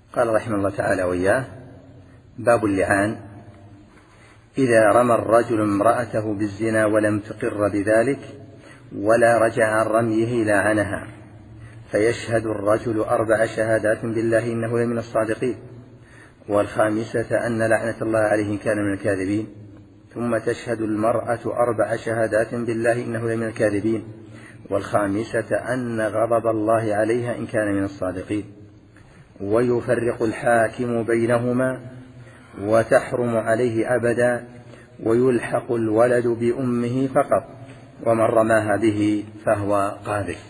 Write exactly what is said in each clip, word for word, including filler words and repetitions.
قال رحمه الله تعالى وإياه: باب اللعان: إذا رمى الرجل امرأته بالزنا ولم تقر بذلك ولا رجع عن رميه لعنها، فيشهد الرجل أربع شهادات بالله إنه لمن الصادقين، والخامسة أن لعنة الله عليه إن كان من الكاذبين، ثم تشهد المرأة أربع شهادات بالله إنه لمن الكاذبين، والخامسة أن غضب الله عليها إن كان من الصادقين، ويفرق الحاكم بينهما وتحرم عليه أبدا، ويلحق الولد بأمه فقط، ومن رماها به فهو قاذف.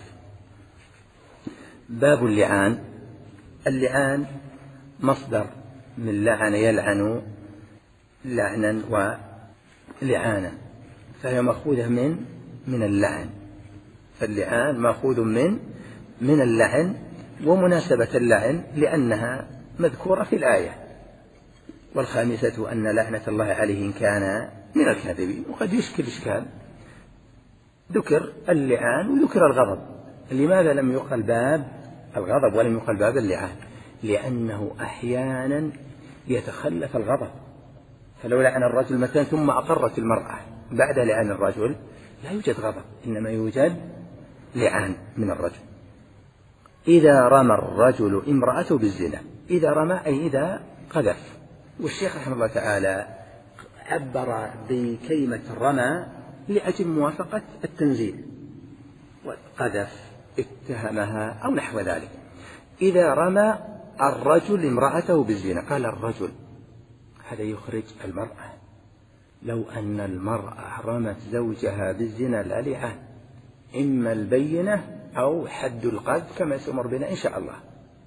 باب اللعان. اللعان مصدر من لعن يلعن لعنا ولعانا، فهي مأخوذة من من اللعن، فاللعان مأخوذ من من اللعن، ومناسبة اللعن لأنها مذكورة في الآية. والخامسة أن لعنة الله عليه إن كان من الكاذبين. وقد يشكل إشكال، ذكر اللعان وذكر الغضب، لماذا لم يقل باب الغضب ولم يقل باب اللعان؟ لأنه أحيانا يتخلف الغضب، فلو لعن الرجل مثلا ثم أقرت المرأة بعد لعن الرجل لا يوجد غضب، إنما يوجد لعان من الرجل. إذا رمى الرجل امرأته بالزنا، إذا رمى أي إذا قذف. والشيخ رحمه الله تعالى عبر بكلمة رمى لأجل موافقة التنزيل، وقذف اتهمها أو نحو ذلك. إذا رمى الرجل امرأته بالزنا، قال الرجل، هذا يخرج المرأة. لو أن المرأة رمت زوجها بالزنا لا لعان، إما البينة أو حد القذف كما سأمر بنا إن شاء الله.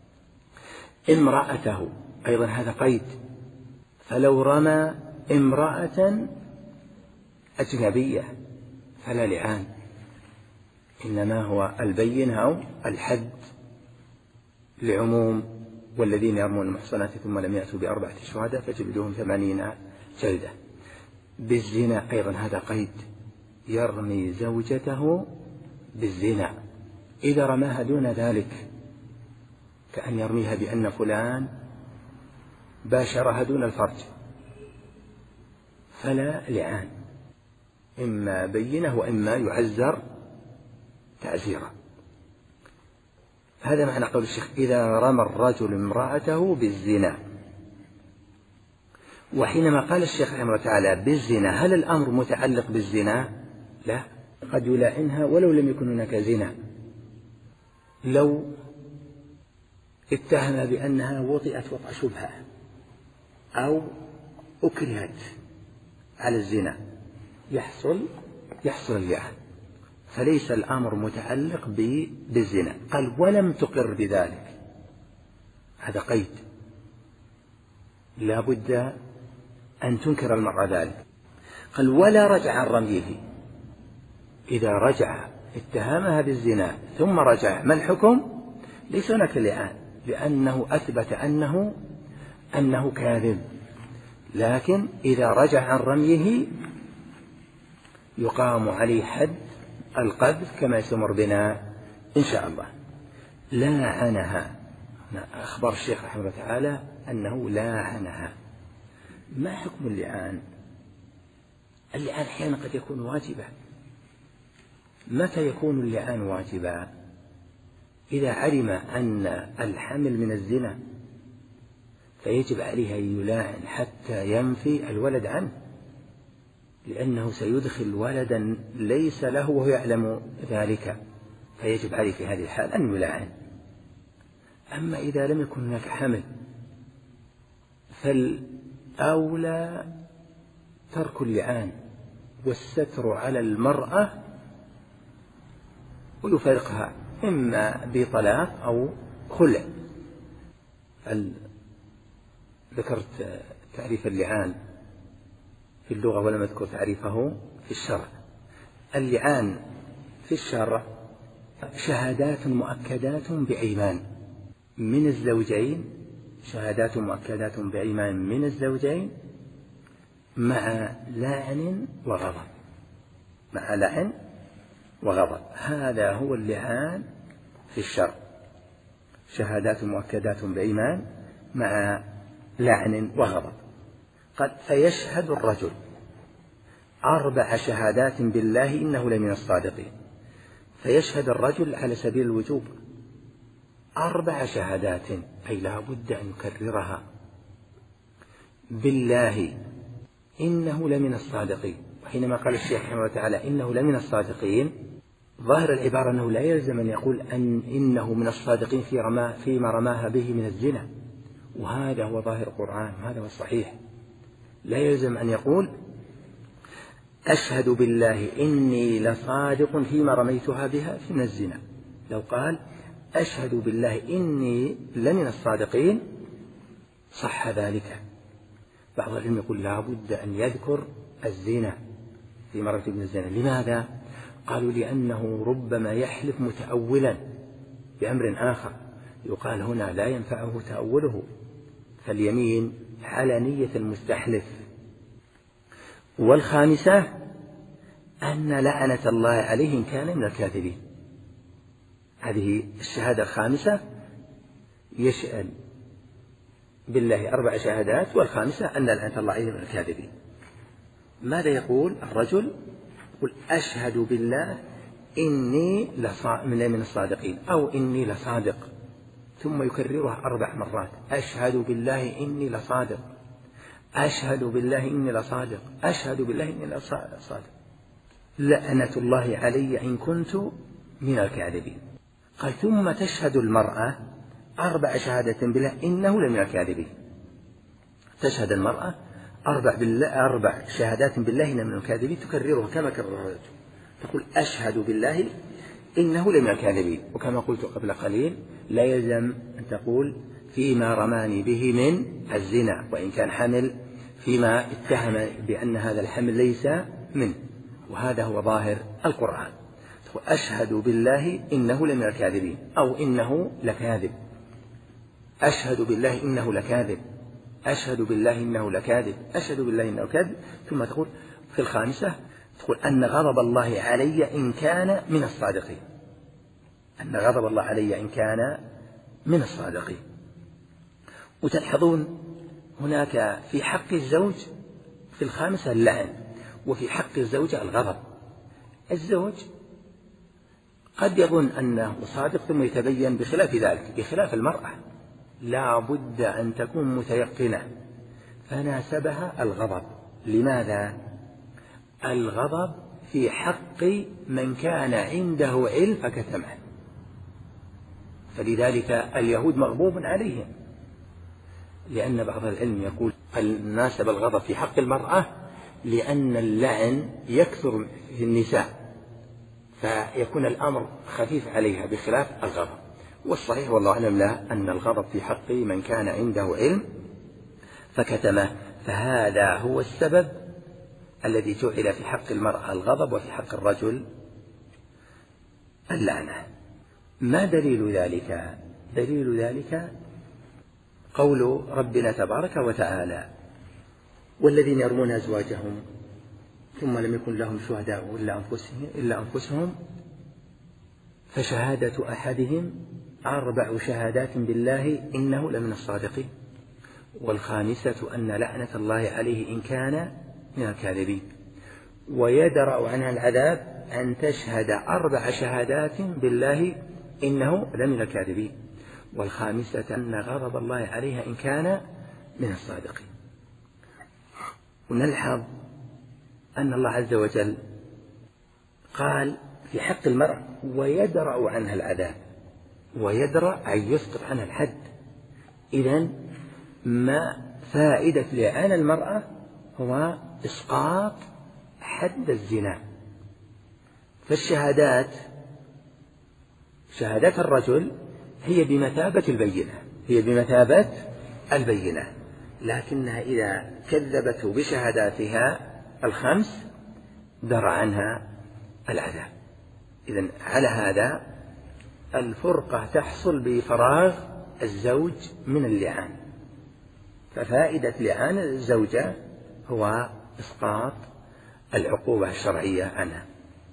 امرأته أيضا هذا قيد، فلو رمى امرأة أجنبية فلا لعان، إنما هو البينة أو الحد لعموم والذين يرمون المحصنات ثم لم يأتوا بأربعة شهداء فجلدوهم ثمانين جلدة. بالزنا أيضا هذا قيد، يرمي زوجته بالزنا، إذا رماها دون ذلك كأن يرميها بأن فلان باشرها دون الفرج فلا لعان، إما بينه وإما يعزر تعزيرا. هذا معنى قول الشيخ: إذا رمى الرجل امرأته بالزنا. وحينما قال الشيخ رحمه الله تعالى بالزنا، هل الأمر متعلق بالزنا؟ لا، قد يلاعنها ولو لم يكن هناك زنا. لو اتهم بأنها وطئت وطأ شبهة أو أكرهت على الزنا يحصل يحصل اللعان، فليس الأمر متعلق بالزنا. قال ولم تقر بذلك، هذا قيد، لا بد أن تنكر المرأة ذلك. قال ولا رجع عن رميه، إذا رجع اتهمها بالزنا ثم رجع، ما الحكم؟ ليس هناك لعان، لأنه أثبت أنه أنه كاذب، لكن إذا رجع عن رميه يقام عليه حد القذف كما سمر بنا إن شاء الله. لاعنها، أخبر الشيخ رحمه الله تعالى أنه لاعنها. ما حكم اللعان؟ اللعان أحيانا قد يكون واجبا. متى يكون اللعان واجبا؟ إذا علم أن الحمل من الزنا فيجب عليه أن يلاعن حتى ينفي الولد عنه، لأنه سيدخل ولدا ليس له وهو يعلم ذلك، فيجب عليه في هذه الحال أن يلاعن. أما إذا لم يكن هناك حمل فالأولى ترك اللعان والستر على المرأة ويفارقها إما بطلاق أو خلع. ذكرت تعريف اللعان في اللغة ولم أذكر تعريفه في الشرع. اللعان في الشرع شهادات مؤكدات بأيمان من الزوجين، شهادات مؤكدات بأيمان من الزوجين مع لعن وغضب، مع لعن وغضب. هذا هو اللعان في الشرع، شهادات مؤكدات بأيمان مع لعن وغضب. قد فيشهد الرجل أربع شهادات بالله إنه لمن الصادقين. فيشهد الرجل على سبيل الوجوب أربع شهادات، أي لا بد أن يكررها بالله إنه لمن الصادقين. وحينما قال الشيخ رحمه الله تعالى إنه لمن الصادقين، ظاهر العبارة أنه لا يلزم أن يقول أن إنه من الصادقين في رما فيما رماها به من الزنا، وهذا هو ظاهر القرآن وهذا هو الصحيح. لا يلزم أن يقول أشهد بالله إني لصادق فيما رميتها بها من الزنا. لو قال أشهد بالله إني لمن الصادقين صح ذلك. بعض العلم يقول لا بد أن يذكر الزنا في مرة من الزنا. لماذا؟ قالوا لأنه ربما يحلف متأولا بأمر آخر، يقال هنا لا ينفعه تأوله، فاليمين على نية المستحلف. والخامسة أن لعنة الله عليه إن كان من الكاذبين. هذه الشهادة الخامسة، يشهد بالله أربع شهادات، والخامسة أن لعنة الله عليه من الكاذبين. ماذا يقول الرجل؟ يقول أشهد بالله إني من الصادقين أو إني لصادق، ثم يكررها أربع مرات. أشهد بالله إني لصادق، أشهد بالله إني لصادق، أشهد بالله إني لصادق، لعنة الله علي إن كنت من الكاذبين. قال ثم تشهد المرأة أربع شهادة بالله إنه لمن الكاذبين. تشهد المرأة أربع, بالله أربع شهادات بالله إنه من الكاذبين، تكررها كما كررها، تقول أشهد بالله إنه لمن الكاذبين. وكما قلت قبل قليل لا يلزم أن تقول فيما رماني به من الزنا، وإن كان حمل فيما اتهم بأن هذا الحمل ليس منه، وهذا هو ظاهر القرآن. أشهد بالله إنه لمن الكاذبين أو إنه لكاذب، أشهد بالله إنه لكاذب، أشهد بالله إنه لكاذب، أشهد بالله إنه كاذب. ثم تقول في الخامسة تقول أن غضب الله علي إن كان من الصادقين، أن غضب الله علي إن كان من الصادقين. وتلحظون هناك في حق الزوج في الخامسة اللعن، وفي حق الزوجة الغضب. الزوج قد يظن أنه صادق ثم يتبين بخلاف ذلك، بخلاف المرأة لا بد أن تكون متيقنة، فناسبها الغضب. لماذا؟ الغضب في حق من كان عنده علم فكتمه، فلذلك اليهود مغضوب عليهم، لأن بعض العلم يقول ناسب الغضب في حق المرأة لأن اللعن يكثر في النساء، فيكون الأمر خفيف عليها بخلاف الغضب. والصحيح والله أعلم لا، أن الغضب في حق من كان عنده علم فكتمه، فهذا هو السبب الذي جعل في حق المرأة الغضب وفي حق الرجل اللعنة. ما دليل ذلك؟ دليل ذلك قول ربنا تبارك وتعالى: والذين يرمون أزواجهم ثم لم يكن لهم شهداء إلا أنفسهم, إلا أنفسهم فشهادة أحدهم أربع شهادات بالله إنه لمن الصادقين، والخامسة أن لعنة الله عليه إن كان من الكاذبين، ويدرأ عنها العذاب أن تشهد أربع شهادات بالله إنه لمن الكاذبين، والخامسة أن غضب الله عليها إن كان من الصادقين. ونلحظ أن الله عز وجل قال في حق المرأة ويدرأ عنها العذاب، ويدرأ أن يسقط عنها الحد. إذن ما فائدة لعان المرأة هو إسقاط حد الزنا. فالشهادات شهادات الرجل هي بمثابة البينة، هي بمثابة البينة، لكنها إذا كذبته بشهاداتها الخمس درى عنها العذاب. إذن على هذا الفرقة تحصل بفراغ الزوج من اللعان، ففائدة لعان الزوجة هو إسقاط العقوبة الشرعية عنها.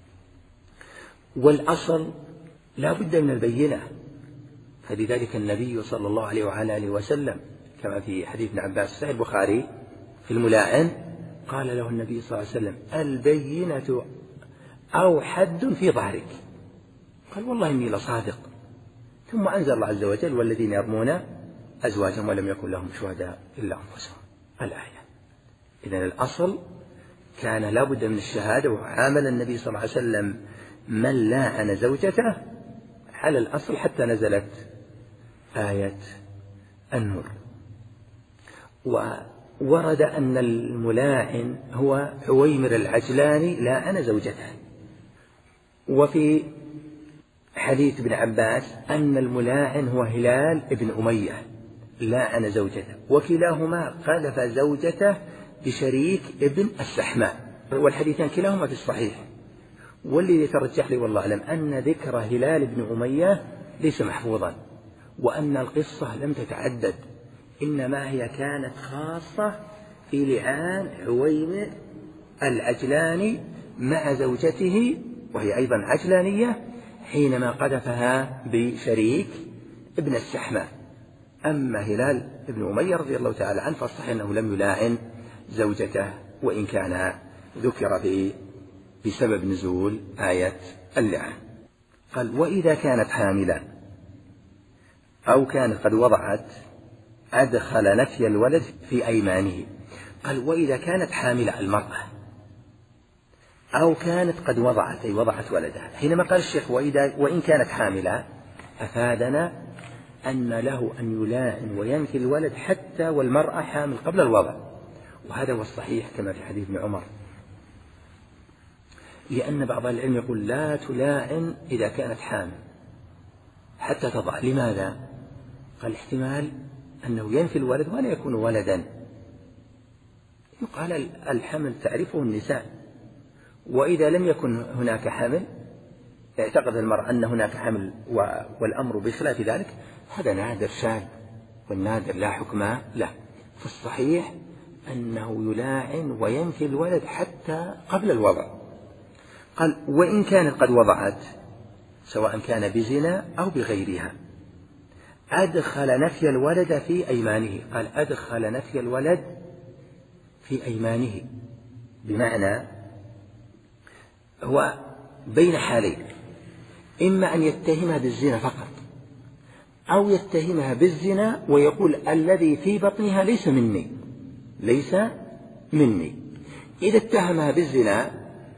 والأصل لا بد من البينة، فلذلك النبي صلى الله عليه وعلى آله وسلم كما في حديث ابن عباس صحيح البخاري في الملاعن، قال له النبي صلى الله عليه وسلم: البينة أو حد في ظهرك. قال: والله إني لصادق. ثم أنزل الله عز وجل: والذين يرمون أزواجهم ولم يكن لهم شهداء إلا أنفسهم، الآية. إذن الأصل كان لابد من الشهادة، وعامل النبي صلى الله عليه وسلم من لاعن زوجته على الأصل حتى نزلت آية النور. وورد أن الملاعن هو عويمر العجلاني لاعن زوجته. وفي حديث ابن عباس أن الملاعن هو هلال ابن أمية لاعن زوجته، وكلاهما قذف زوجته بشريك ابن السحماء، والحديثان كلاهما في الصحيح. والذي يترجح لي والله أعلم أن ذكر هلال بن أمية ليس محفوظا، وأن القصة لم تتعدد، إنما هي كانت خاصة في لعان عويمر العجلاني مع زوجته وهي أيضا عجلانية حينما قذفها بشريك ابن السحماء. أما هلال بن أمية رضي الله تعالى عنه فالصحيح أنه لم يلاعن زوجته، وإن كان ذكر في بسبب نزول آية اللعان. قال: وإذا كانت حاملا أو كانت قد وضعت أدخل نفي الولد في أيمانه. قال: وإذا كانت حاملة المرأة أو كانت قد وضعت أي وضعت ولدها. حينما قال الشيخ وإذا وإن كانت حاملة أفادنا أن له أن يلاعن وينفي الولد حتى والمرأة حامل قبل الوضع، وهذا هو الصحيح كما في حديث ابن عمر، لأن بعض العلم يقول لا تلاعن إذا كانت حامل حتى تضع. لماذا؟ قال: احتمال أنه ينفي الولد ولا يكون ولدا. يقال الحمل تعرفه النساء، وإذا لم يكن هناك حمل اعتقد المرء أن هناك حمل والأمر بخلاف ذلك، هذا نادر شاذ، والنادر لا حكم له. فالصحيح أنه يلاعن وينفي الولد حتى قبل الوضع. قال: وإن كانت قد وضعت سواء كان بزنا أو بغيرها أدخل نفي الولد في أيمانه. قال: أدخل نفي الولد في أيمانه، بمعنى هو بين حالين: إما أن يتهمها بالزنا فقط، أو يتهمها بالزنا ويقول الذي في بطنها ليس مني ليس مني. إذا اتهمها بالزنا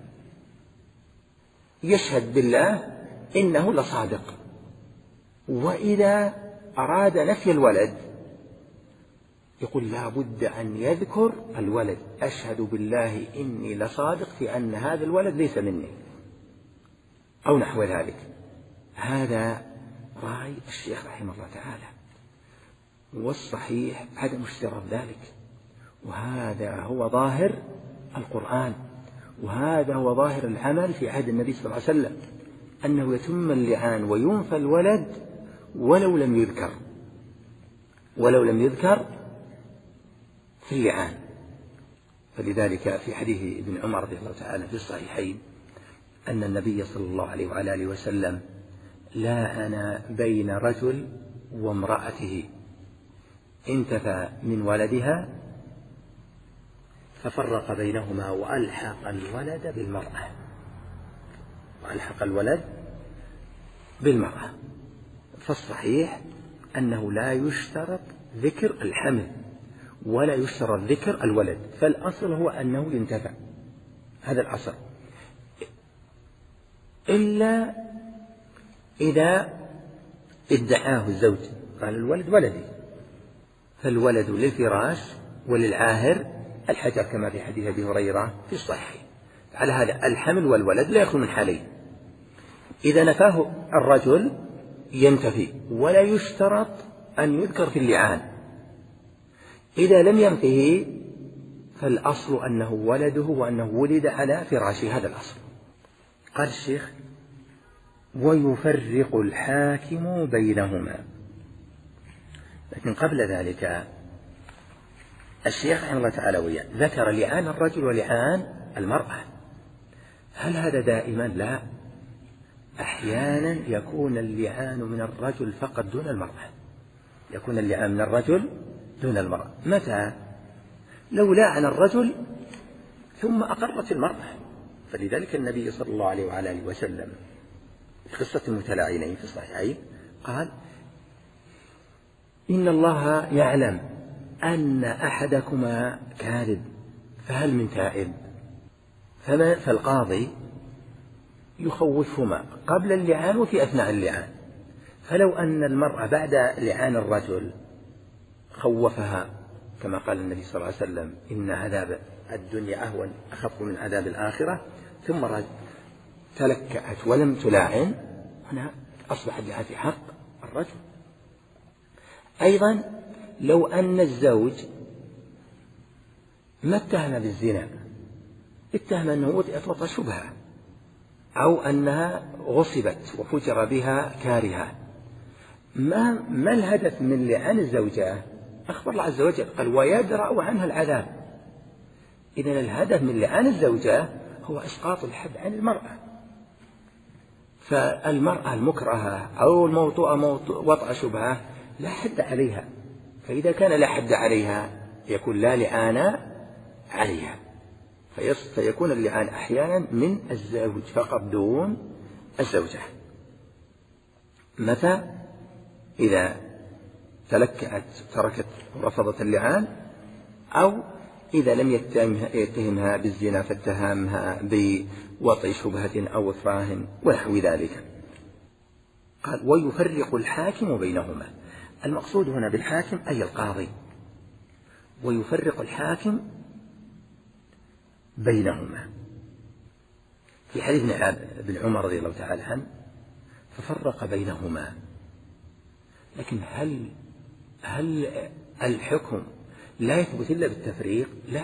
يشهد بالله إنه لصادق، وإذا أراد نفي الولد يقول لا بد أن يذكر الولد: أشهد بالله إني لصادق في أن هذا الولد ليس مني، أو نحو ذلك. هذا رأي الشيخ رحمه الله تعالى، والصحيح عدم اشتراط ذلك، وهذا هو ظاهر القرآن، وهذا هو ظاهر العمل في عهد النبي صلى الله عليه وسلم، أنه يتم اللعان وينفى الولد ولو لم يذكر ولو لم يذكر في اللعان. فلذلك في حديث ابن عمر رضي الله تعالى في الصحيحين أن النبي صلى الله عليه وعلى آله وسلم لاعن بين رجل وامرأته انتفى من ولدها ففرق بينهما وألحق الولد بالمرأة وألحق الولد بالمرأة. فالصحيح أنه لا يشترط ذكر الحمل ولا يشترط ذكر الولد، فالأصل هو أنه ينتفى، هذا الأصل، إلا إذا ادعاه الزوج قال الولد ولدي، فالولد للفراش وللعاهر الحجر كما في حديث أبي هريرة في الصحيح. على هذا الحمل والولد لا يخلو من حالين: إذا نفاه الرجل ينتفي ولا يشترط أن يذكر في اللعان، إذا لم ينفه فالأصل أنه ولده وأنه ولد على فراشه، هذا الأصل. قال الشيخ: ويفرق الحاكم بينهما. لكن قبل ذلك الشيخ رحمه الله تعالى وياه ذكر لعان الرجل ولعان المرأة. هل هذا دائما؟ لا، أحيانا يكون اللعان من الرجل فقط دون المرأة، يكون اللعان من الرجل دون المرأة. متى؟ لو لعن الرجل ثم أقرت المرأة. فلذلك النبي صلى الله عليه وعلى آله وسلم في قصة المتلاعنين في الصحيحين قال: إن الله يعلم أن أحدكما كاذب فهل من تائب؟ فالقاضي يخوفهما قبل اللعان وفي أثناء اللعان. فلو أن المرأة بعد لعان الرجل خوفها كما قال النبي صلى الله عليه وسلم: إن عذاب الدنيا أهون أخف من عذاب الآخرة، ثم تلكأت ولم تلاعن، هنا أصبح اللعان في حق الرجل. أيضا لو أن الزوج ما اتهم بالزنا، اتهم أنه وطئت وطأ شبهة، أو أنها غصبت وفجر بها كارها، ما, ما الهدف من لعان الزوجة؟ أخبر الله عز وجل قال: ويدرأ عنها العذاب. إذن الهدف من لعان الزوجة هو إسقاط الحد عن المرأة. فالمرأة المكرهة أو الموطوءة وطأ شبهة لا حد عليها، فإذا كان لا حد عليها يكون لا لعان عليها، فيكون اللعان أحيانا من الزوج فقط دون الزوجة. متى؟ إذا تلكأت تركت ورفضت اللعان، أو إذا لم يتهمها بالزنا فاتهمها بوطئ شبهة أو إكراه ونحو ذلك. قال: ويفرق الحاكم بينهما. المقصود هنا بالحاكم أي القاضي، ويفرق الحاكم بينهما. في حديث ابن عمر رضي الله تعالى عنه ففرق بينهما. لكن هل هل الحكم لا يثبت إلا بالتفريق؟ لا،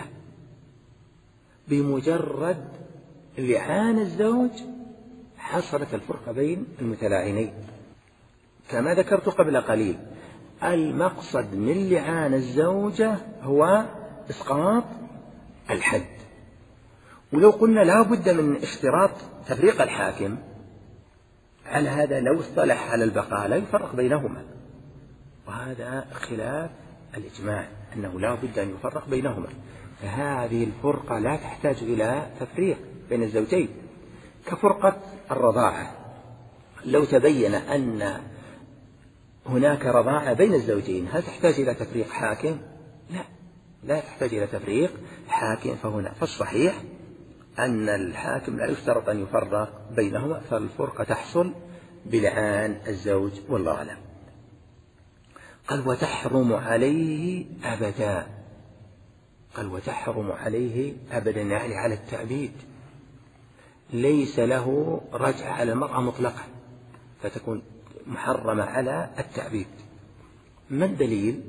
بمجرد لعان الزوج حصلت الفرقة بين المتلاعنين. كما ذكرت قبل قليل، المقصد من لعان الزوجة هو إسقاط الحد. ولو قلنا لا بد من اشتراط تفريق الحاكم، على هذا لو اصطلح على البقاء لا يفرق بينهما، وهذا خلاف الإجماع أنه لا بد أن يفرق بينهما. فهذه الفرقة لا تحتاج إلى تفريق بين الزوجين، كفرقة الرضاعة. لو تبين أن هناك رضاعة بين الزوجين هل تحتاج إلى تفريق حاكم؟ لا، لا تحتاج إلى تفريق حاكم. فهنا فالصحيح أن الحاكم لا يشترط أن يفرق بينهما، فالفرقة تحصل بلعان الزوج والله أعلم. قال: وتحرم عليه أبدا. قال: وتحرم عليه أبدا، يعني على التأبيد، ليس له رجع على المرأة مطلقا، فتكون محرمة على التأبيد. ما الدليل؟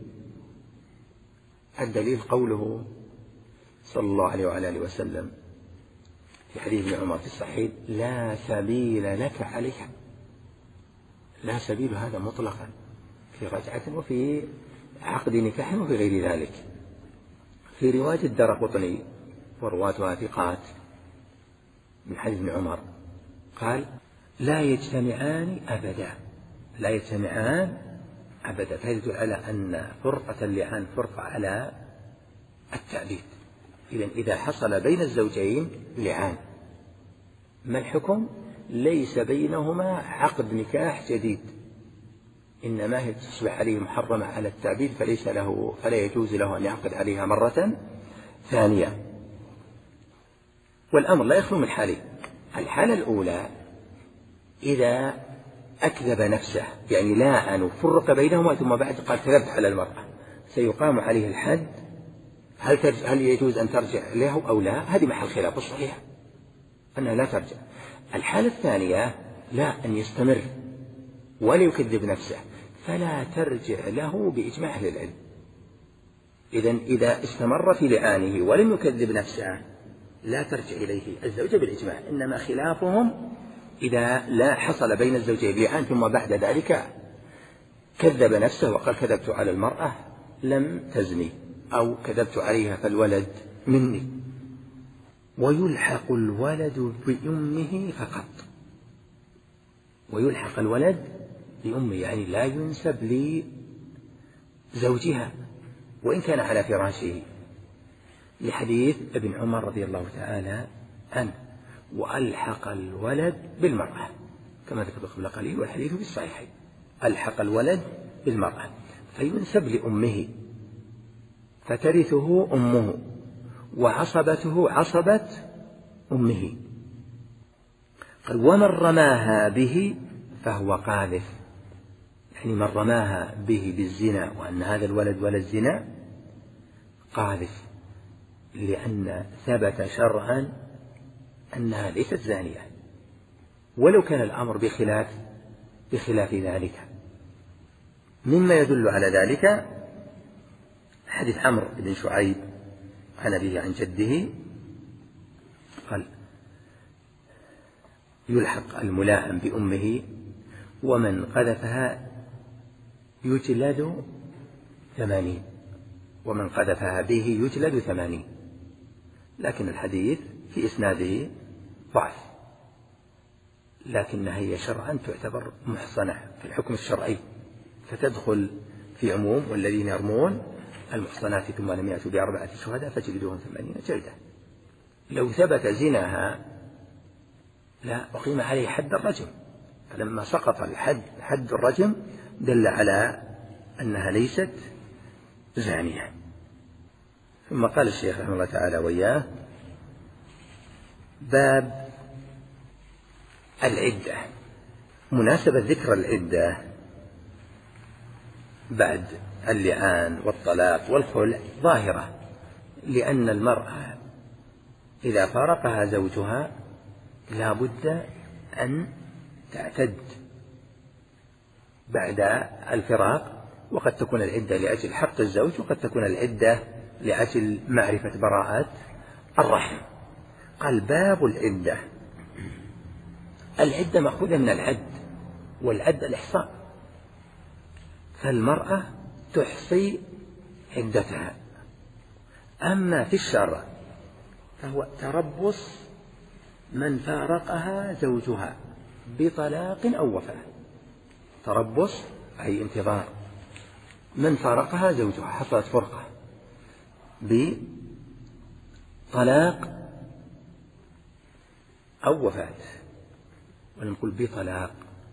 الدليل قوله صلى الله عليه وعلى آله وسلم في حديث ابن عمر في الصحيح: لا سبيل لك عليها. لا سبيل هذا مطلقا في رجعة وفي عقد نكاح وفي غير ذلك. في رواية الدارقطني ورواتها ثقات من حديث ابن عمر قال: لا يجتمعان أبدا، لا يجتمعان أبدا. فيدل على أن فرقة اللعان فرقة على التأبيد. إذن إذا حصل بين الزوجين لعان، ما الحكم؟ ليس بينهما عقد نكاح جديد، إنما هي تصبح عليه محرمة على التأبيد، فليس له فلا يجوز له أن يعقد عليها مرة ثانية. والأمر لا يخلو من حالين. الحالة الأولى إذا أكذب نفسه، يعني لاعن وفرق بينهما ثم بعد قال كذبت على المرأة، سيقام عليه الحد. هل, هل يجوز أن ترجع له أو لا؟ هذه محل خلاف. الصحيح أنها لا ترجع. الحالة الثانية لا، أن يستمر ولا يكذب نفسه، فلا ترجع له بإجماع أهل العلم. إذن إذا استمر في لعانه ولم يكذب نفسه لا ترجع إليه الزوجة بالإجماع. إنما خلافهم إذا لا حصل بين الزوجين لعان ثم بعد ذلك كذب نفسه وقال كذبت على المرأة لم تزني، أو كذبت عليها فالولد مني. ويلحق الولد بأمه فقط، ويلحق الولد بأمه، يعني لا ينسب لزوجها وإن كان على فراشه، لحديث ابن عمر رضي الله تعالى عنه: وألحق الولد بالمرأة، كما ذكر قبل قليل، والحديث في الصحيحين. ألحق الولد بالمرأة فينسب لأمه فترثه أمه، وعصبته عصبة أمه. قال: ومن رماها به فهو قاذف، يعني من رماها به بالزنا وأن هذا الولد ولد زنا قاذف، لأن ثبت شرعا أنها ليست زانية، ولو كان الأمر بخلاف بخلاف ذلك. مما يدل على ذلك حديث عمرو بن شعيب عن أبيه عن جده قال: يلحق الملاعن بأمه ومن قذفها يجلد ثمانين، ومن قذفها به يجلد ثمانين. لكن الحديث في إسناده ضعف، لكنها هي شرعا تعتبر محصنة في الحكم الشرعي، فتدخل في عموم والذين يرمون المحصنات ثم لم يأتوا بأربعة شهداء فجلدوهم ثمانين جلدة. لو ثبت زناها لا أقيم عليه حد الرجم، فلما سقط الحد حد الرجم دل على أنها ليست زانية. ثم قال الشيخ رحمه الله تعالى وإياه: باب العدة. مناسبة ذكر العدة بعد اللعان والطلاق والخلع ظاهرة، لأن المرأة إذا فارقها زوجها لا بد أن تعتد بعد الفراق، وقد تكون العدة لأجل حق الزوج، وقد تكون العدة لأجل معرفة براءة الرحم. قال: باب العدة. العدة مأخوذة من العد، والعد الإحصاء، فالمرأة تحصي عدتها. أما في الشرع فهو تربص من فارقها زوجها بطلاق أو وفاة. تربص أي انتظار من فارقها زوجها، حصلت فرقة بطلاق أو وفاة، ونقول بطلاق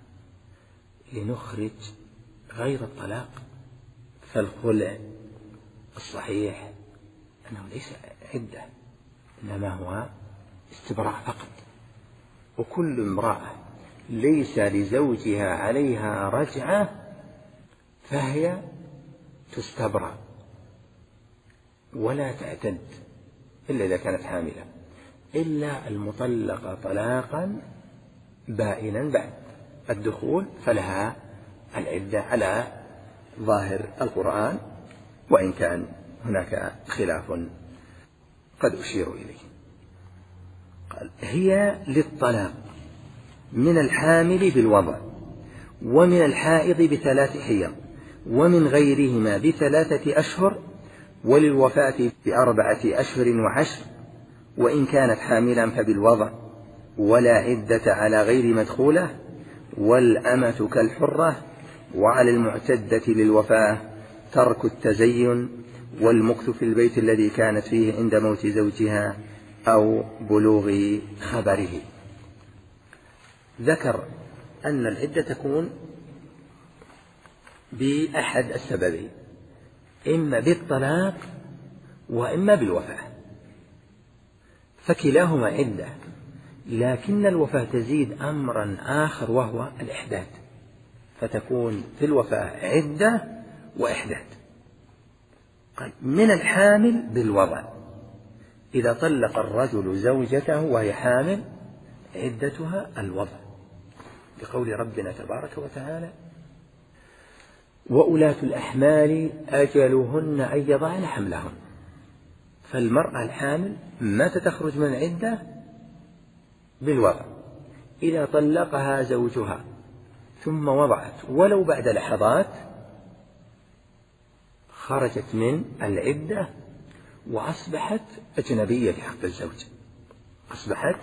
لنخرج غير الطلاق. فالخلع الصحيح أنه ليس عدة، إنما هو استبراء فقط. وكل امرأة ليس لزوجها عليها رجعة فهي تستبرأ ولا تعتد إلا إذا كانت حاملة، إلا المطلقة طلاقا بائنا بعد الدخول فلها العدة على ظاهر القرآن، وإن كان هناك خلاف قد أشير إليه. قال: هي للطلاق من الحامل بالوضع، ومن الحائض بثلاث حيض، ومن غيرهما بثلاثة أشهر، وللوفاة بأربعة أشهر وعشر، وإن كانت حاملا فبالوضع، ولا عدة على غير مدخولة، والأمة كالحرة، وعلى المعتدة للوفاة ترك التزين، والمكث في البيت الذي كانت فيه عند موت زوجها أو بلوغ خبره. ذكر أن العدة تكون بأحد السببين، إما بالطلاق وإما بالوفاة، فكلاهما عدة، لكن الوفاة تزيد أمرا آخر وهو الإحداث، فتكون في الوفاة عدة وإحداث. من الحامل بالوضع، إذا طلق الرجل زوجته وهي حامل عدتها الوضع، بقول ربنا تبارك وتعالى: وأولاة الأحمال أجلهن أن يضعن حملهن. فالمرأة الحامل متى تخرج من العدة؟ بالوضع، إذا طلقها زوجها ثم وضعت ولو بعد لحظات خرجت من العدة وأصبحت أجنبية لحق الزوج، أصبحت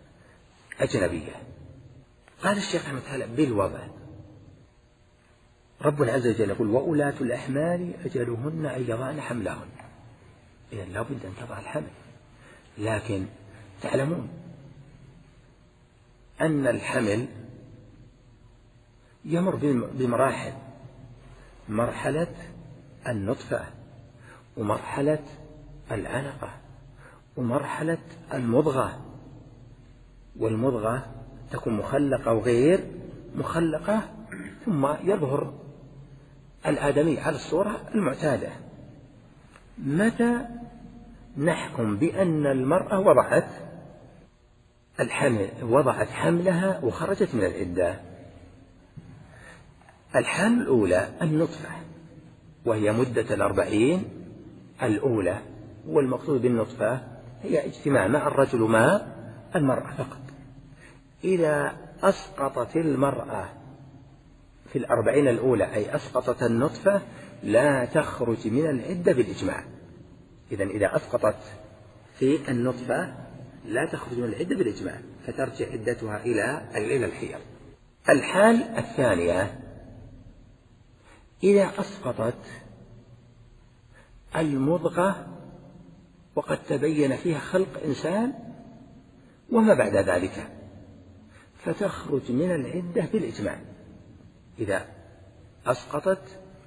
أجنبية. قال الشيخ رحمه الله بالوضع، ربنا عز وجل يقول وأولاة الأحمال أجلهن أن يضعن حملهن. إذن لا بد أن تضع الحمل، لكن تعلمون أن الحمل يمر بمراحل، مرحلة النطفة ومرحلة العلقة ومرحلة المضغة، والمضغة تكون مخلقة وغير مخلقة، ثم يظهر الآدمي على الصورة المعتادة. متى نحكم بأن المرأة وضعت الحمل وضعت حملها وخرجت من العدة؟ الحالة الأولى النطفة، وهي مدة الأربعين الأولى، والمقصود بالنطفة هي اجتماع مع الرجل مع المرأة فقط. إذا أسقطت المرأة في الأربعين الأولى أي أسقطت النطفة لا تخرج من العدة بالإجماع. إذن إذا أسقطت في النطفة لا تخرج من العدة بالإجماع، فترجع عدتها إلى إلى الحيض. الحال الثانية إذا أسقطت المضغة وقد تبين فيها خلق إنسان وما بعد ذلك، فتخرج من العدة بالإجماع. إذا أسقطت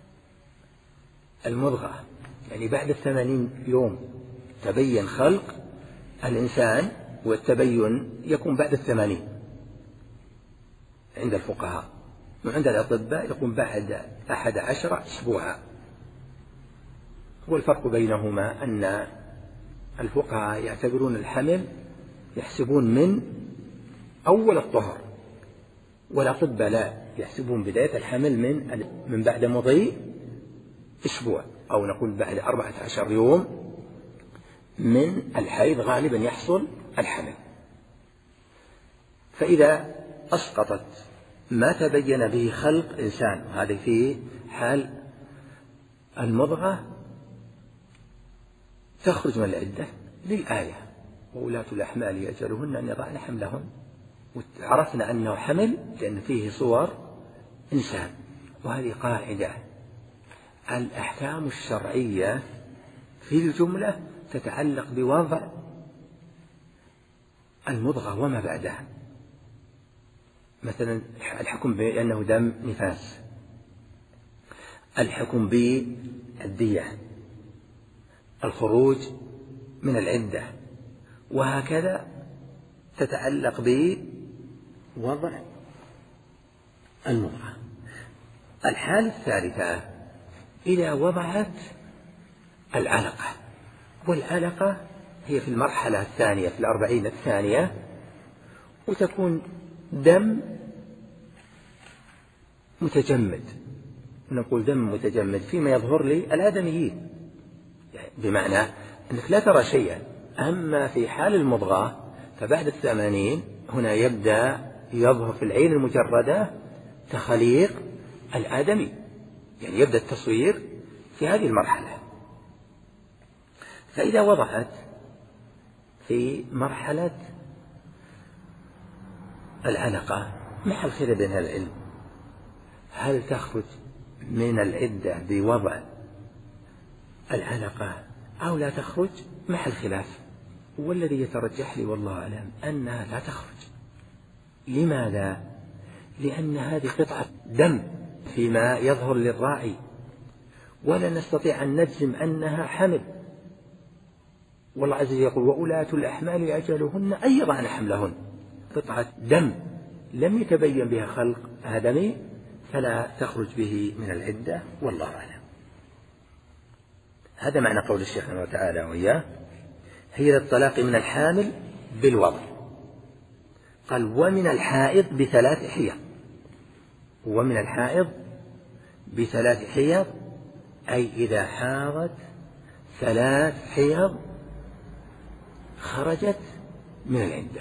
المضغة يعني بعد الثمانين يوم تبين خلق الإنسان، والتبين يكون بعد الثمانين عند الفقهاء، وعند الأطباء يكون بعد أحد عشر أسبوعا. والفرق بينهما أن الفقهاء يعتبرون الحمل يحسبون من أول الطهر، والأطباء لا يحسبون بداية الحمل من من بعد مضي أسبوع، أو نقول بعد أربعة عشر يوم من الحيض غالبا يحصل الحمل. فإذا أسقطت ما تبين به خلق إنسان، هذه في حال المضغة، تخرج من العدة للآية وأولاة الأحمال أجلهن أن يضعن حملهن، وعرفنا أنه حمل لأن فيه صور إنسان. وهذه قاعدة، الأحكام الشرعية في الجملة تتعلق بوضع المضغة وما بعدها. مثلا الحكم بأنه دم نفاس، الحكم بالدية، الخروج من العدة، وهكذا تتعلق بوضع المضغة. الحالة الثالثة إذا وضعت العلقة، والعلقة هي في المرحلة الثانية في الأربعين الثانية، وتكون دم متجمد. نقول دم متجمد فيما يظهر للآدميين، يعني بمعنى أنك لا ترى شيئا. أما في حال المضغة فبعد الثمانين هنا يبدأ يظهر في العين المجردة تخليق الآدمي، يعني يبدأ التصوير في هذه المرحلة. فإذا وضعت في مرحلة العلقة محل خلاف بين أهل العلم، هل تخرج من العدة بوضع العلقة أو لا تخرج؟ محل خلاف، والذي يترجح لي والله أعلم أنها لا تخرج. لماذا؟ لأن هذه قطعة دم فيما يظهر للراعي، ولا نستطيع أن نجزم أنها حمل. والله عز وجل يقول وأولاة الأحمال أجلهن أن يضعن حملهن، قطعة دم لم يتبين بها خلق آدمي، فلا تخرج به من العدة، والله أعلم. هذا معنى قول الشيخ رحمه الله تعالى وإياه: هي الطلاق من الحامل بالوضع. قال ومن الحائض بثلاث حيض، ومن الحائض بثلاث حيض أي إذا حاضت ثلاث حيض خرجت من العدة.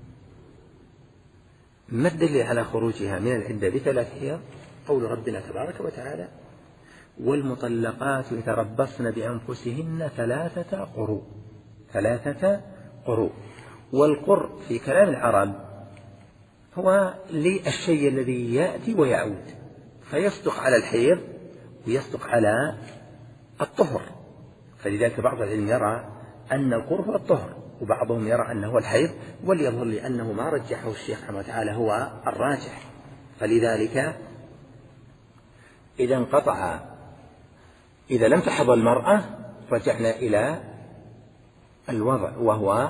ما الدليل على خروجها من العدة بثلاث حيض؟ قول ربنا تبارك وتعالى: والمطلقات يتربصن بأنفسهن ثلاثة قروء. ثلاثة قروء. والقرء في كلام العرب هو للشيء الذي يأتي ويعود، فيصدق على الحيض ويصدق على الطهر. فلذلك بعض العلم يرى أن القر هو الطهر، وبعضهم يرى أنه هو الحيض، وليظهر لأنه ما رجحه الشيخ رحمه الله تعالى هو الراجح. فلذلك إذا انقطع إذا لم تحض المرأة رجعنا إلى الوضع وهو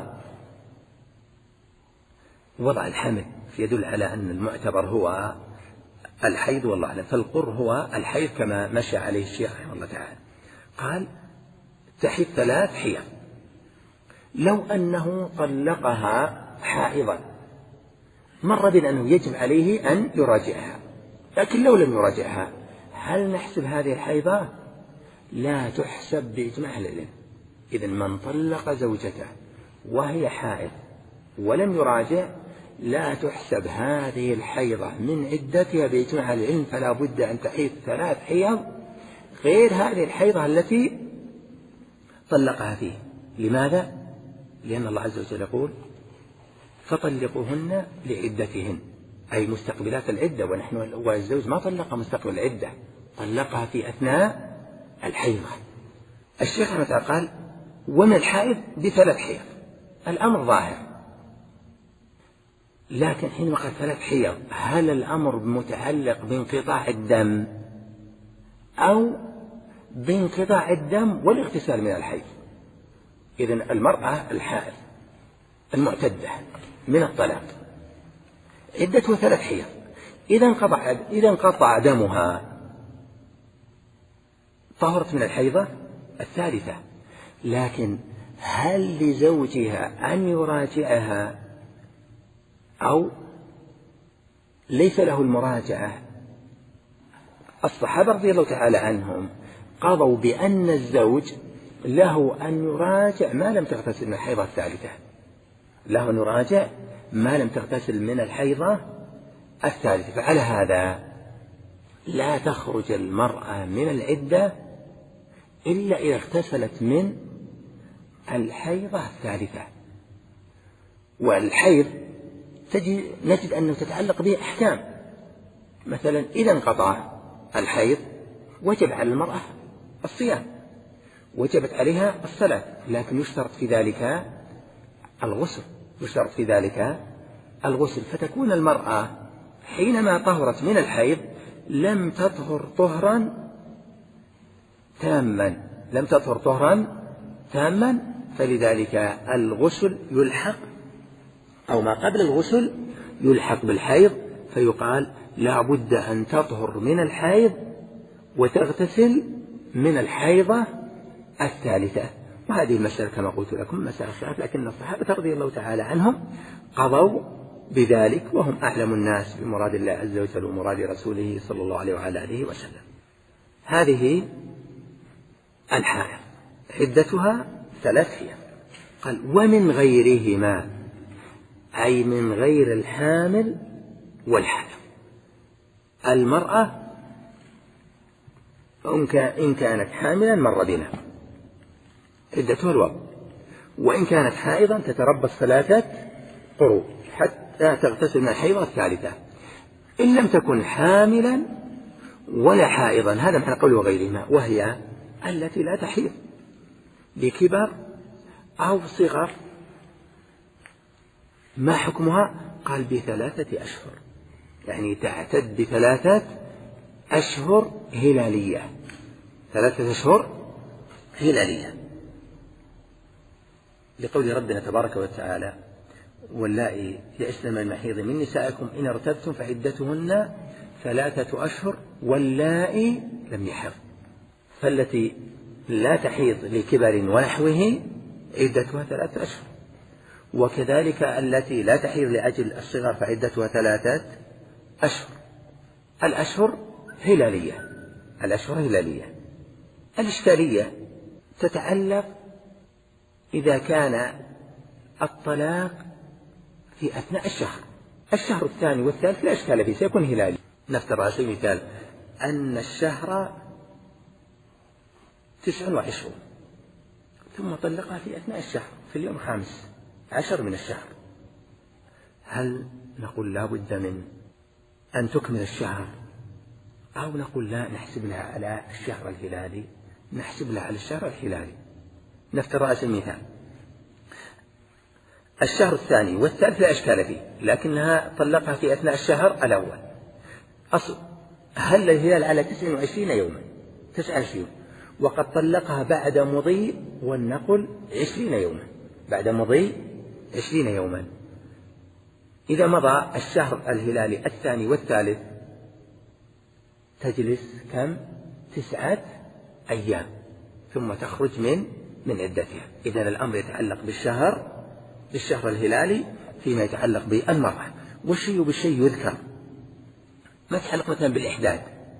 وضع الحمل، فيدل على أن المعتبر هو الحيض والله أعلم. فالقر هو الحيض كما مشى عليه الشيخ رحمه الله تعالى. قال تحيض ثلاث حيض. لو أنه طلقها حائضا مر بنا أنه يجب عليه أن يراجعها، لكن لو لم يراجعها هل نحسب هذه الحيضة؟ لا تحسب بإجماع العلم. إذن من طلق زوجته وهي حائض ولم يراجع لا تحسب هذه الحيضة من عدتها بإجماع العلم، فلا بد أن تحيض ثلاث حيض غير هذه الحيضة التي طلقها فيه. لماذا؟ لأن الله عز وجل يقول فطلقوهن لعدتهن، أي مستقبلات العدة، ونحن والزوج ما طلق مستقبل العدة، طلقها في أثناء الحيضة. الشيخ رحمه الله قال ومن الحائض بثلاث حيض. الأمر ظاهر، لكن حين قال ثلاث حيض هل الأمر متعلق بانقطاع الدم أو بانقطاع الدم والاغتسال من الحيض؟ إذن المرأة الحائض المعتدة من الطلاق عدتها ثلاث حيض، إذا انقطع إذا انقطع دمها طهرت من الحيضة الثالثة. لكن هل لزوجها أن يراجعها أو ليس له المراجعة؟ الصحابة رضي الله تعالى عنهم قضوا بأن الزوج له أن يراجع ما لم تغتسل من الحيضة الثالثة، له أن يراجع ما لم تغتسل من الحيضة الثالثة. فعلى هذا لا تخرج المرأة من العدة إلا إذا اغتسلت من الحيضة الثالثة. والحيض تجد نجد أنه تتعلق به أحكام، مثلا إذا انقطع الحيض وجب على المرأة الصيام، وجبت عليها الصلاة، لكن يشترط في ذلك الغسل، يشترط في ذلك الغسل. فتكون المرأة حينما طهرت من الحيض لم تطهر طهرا تاما، لم تطهر طهرا تاما فلذلك الغسل يلحق أو ما قبل الغسل يلحق بالحيض، فيقال لا بد أن تطهر من الحيض وتغتسل من الحيضة الثالثة. وهذه المسألة كما قلت لكم مسألة خلاف، لكن الصحابة رضي الله تعالى عنهم قضوا بذلك، وهم أعلم الناس بمراد الله عز وجل ومراد رسوله صلى الله عليه وعلى آله وسلم. هذه الحائض عدتها ثلاث حيض. قال ومن غيرهما، أي من غير الحامل والحائض. المرأة إن كانت حاملا مر بنا عدتها الوضع، وإن كانت حائضا تتربص ثلاثة قروء حتى تغتسل من الحيضة الثالثة. إن لم تكن حاملا ولا حائضا، هذا معنى قوله وغيرهما، وهي التي لا تحيض بكبر أو صغر. ما حكمها؟ قال بثلاثة أشهر، يعني تعتد بثلاثة أشهر هلالية، ثلاثة أشهر هلالية، لقول ربنا تبارك وتعالى واللائي يئسن من المحيض من نسائكم إن ارتبتم فعدتهن ثلاثة أشهر واللائي لم يحض. فالتي لا تحيض لكبر ونحوه عدتها ثلاثة أشهر، وكذلك التي لا تحيض لأجل الصغر فعدتها ثلاثة أشهر. الأشهر هلالية، الأشهر هلالية. الإشكالية تتعلق إذا كان الطلاق في أثناء الشهر، الشهر الثاني والثالث لا إشكال فيه، سيكون هلالي. نفترض على سبيل المثال أن الشهر تسع وعشرون ثم طلقها في أثناء الشهر في اليوم الخامس عشر من الشهر، هل نقول لا بد من أن تكمل الشهر أو نقول لا، نحسب لها على الشهر الهلالي، نحسب لها على الشهر الهلالي. نفترض رأس المثال الشهر الثاني والثالث لا إشكال فيه، لكنها طلقها في أثناء الشهر الأول. أصل هل الهلال على تسعة وعشرين يوما، تسعة وعشرين، وقد طلقها بعد مضي والنقل عشرين يوما، بعد مضي عشرين يوما. إذا مضى الشهر الهلالي الثاني والثالث تجلس كم؟ تسعة أيام ثم تخرج من من عدتها. إذن الأمر يتعلق بالشهر بالشهر الهلالي فيما يتعلق بالمرأة، والشيء بالشيء يذكر. ما يتعلق مثلا بالإحداد،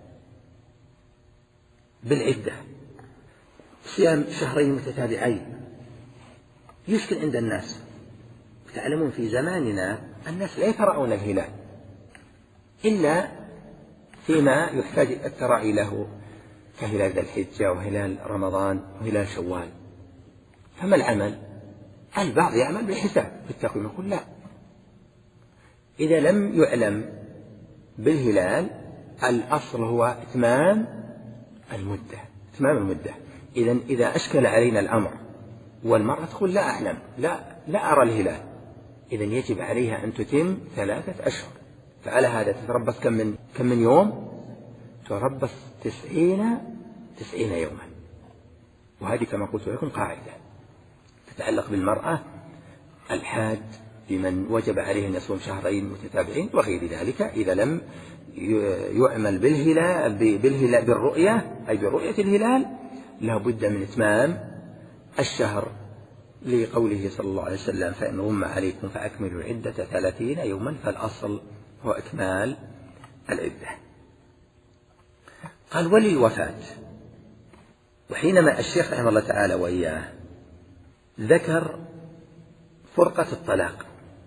بالعدة، صيام شهرين متتابعين يشكل عند الناس. تعلمون في زماننا الناس لا يتراءون الهلال إلا فيما يحتاج التراعي له، كهلال ذي الحجة وهلال رمضان وهلال شوال. فما العمل؟ البعض يعمل بالحساب بالتقويم، يقول لا، إذا لم يعلم بالهلال الأصل هو إتمام المدة، إتمام المدة. إذن إذا أشكل علينا الأمر والمرأة تقول لا أعلم، لا لا أرى الهلال، إذن يجب عليها أن تتم ثلاثة أشهر. فعلى هذا تتربص كم من كم من يوم؟ تتربص تسعين تسعين يوما. وهذه كما قلت لكم قاعدة تتعلق بالمرأة الحاج بمن وجب عليه أن يصوم شهرين متتابعين وغير ذلك. إذا لم يعمل بالهلال بالهلال بالرؤية أي برؤية الهلال لا بد من إتمام الشهر، لقوله صلى الله عليه وسلم فإن غم عليكم فأكملوا العدة ثلاثين يوما، فالأصل هو إكمال العدة. قال وللوفاة. وحينما الشيخ رحمه الله تعالى وإياه ذكر فرقة الطلاق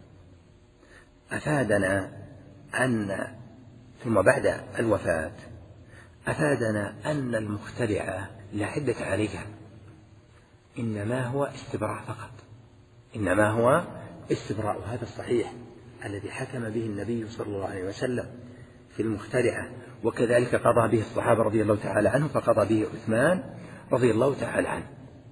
أفادنا أن ثم بعد الوفاة أفادنا أن المخترعة لا عدة عليها، إنما هو استبراء فقط، إنما هو استبراء. وهذا الصحيح الذي حكم به النبي صلى الله عليه وسلم في المخترعة، وكذلك قضى به الصحابة رضي الله تعالى عنهم، فقضى به عثمان رضي الله تعالى عنه.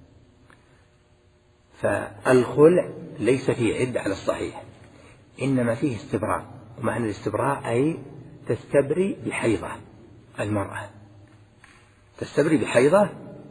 فالخلع ليس فيه عدة على الصحيح، إنما فيه استبراء. ومعنى الاستبراء أي تستبري بحيضة، المرأة تستبري بحيضة،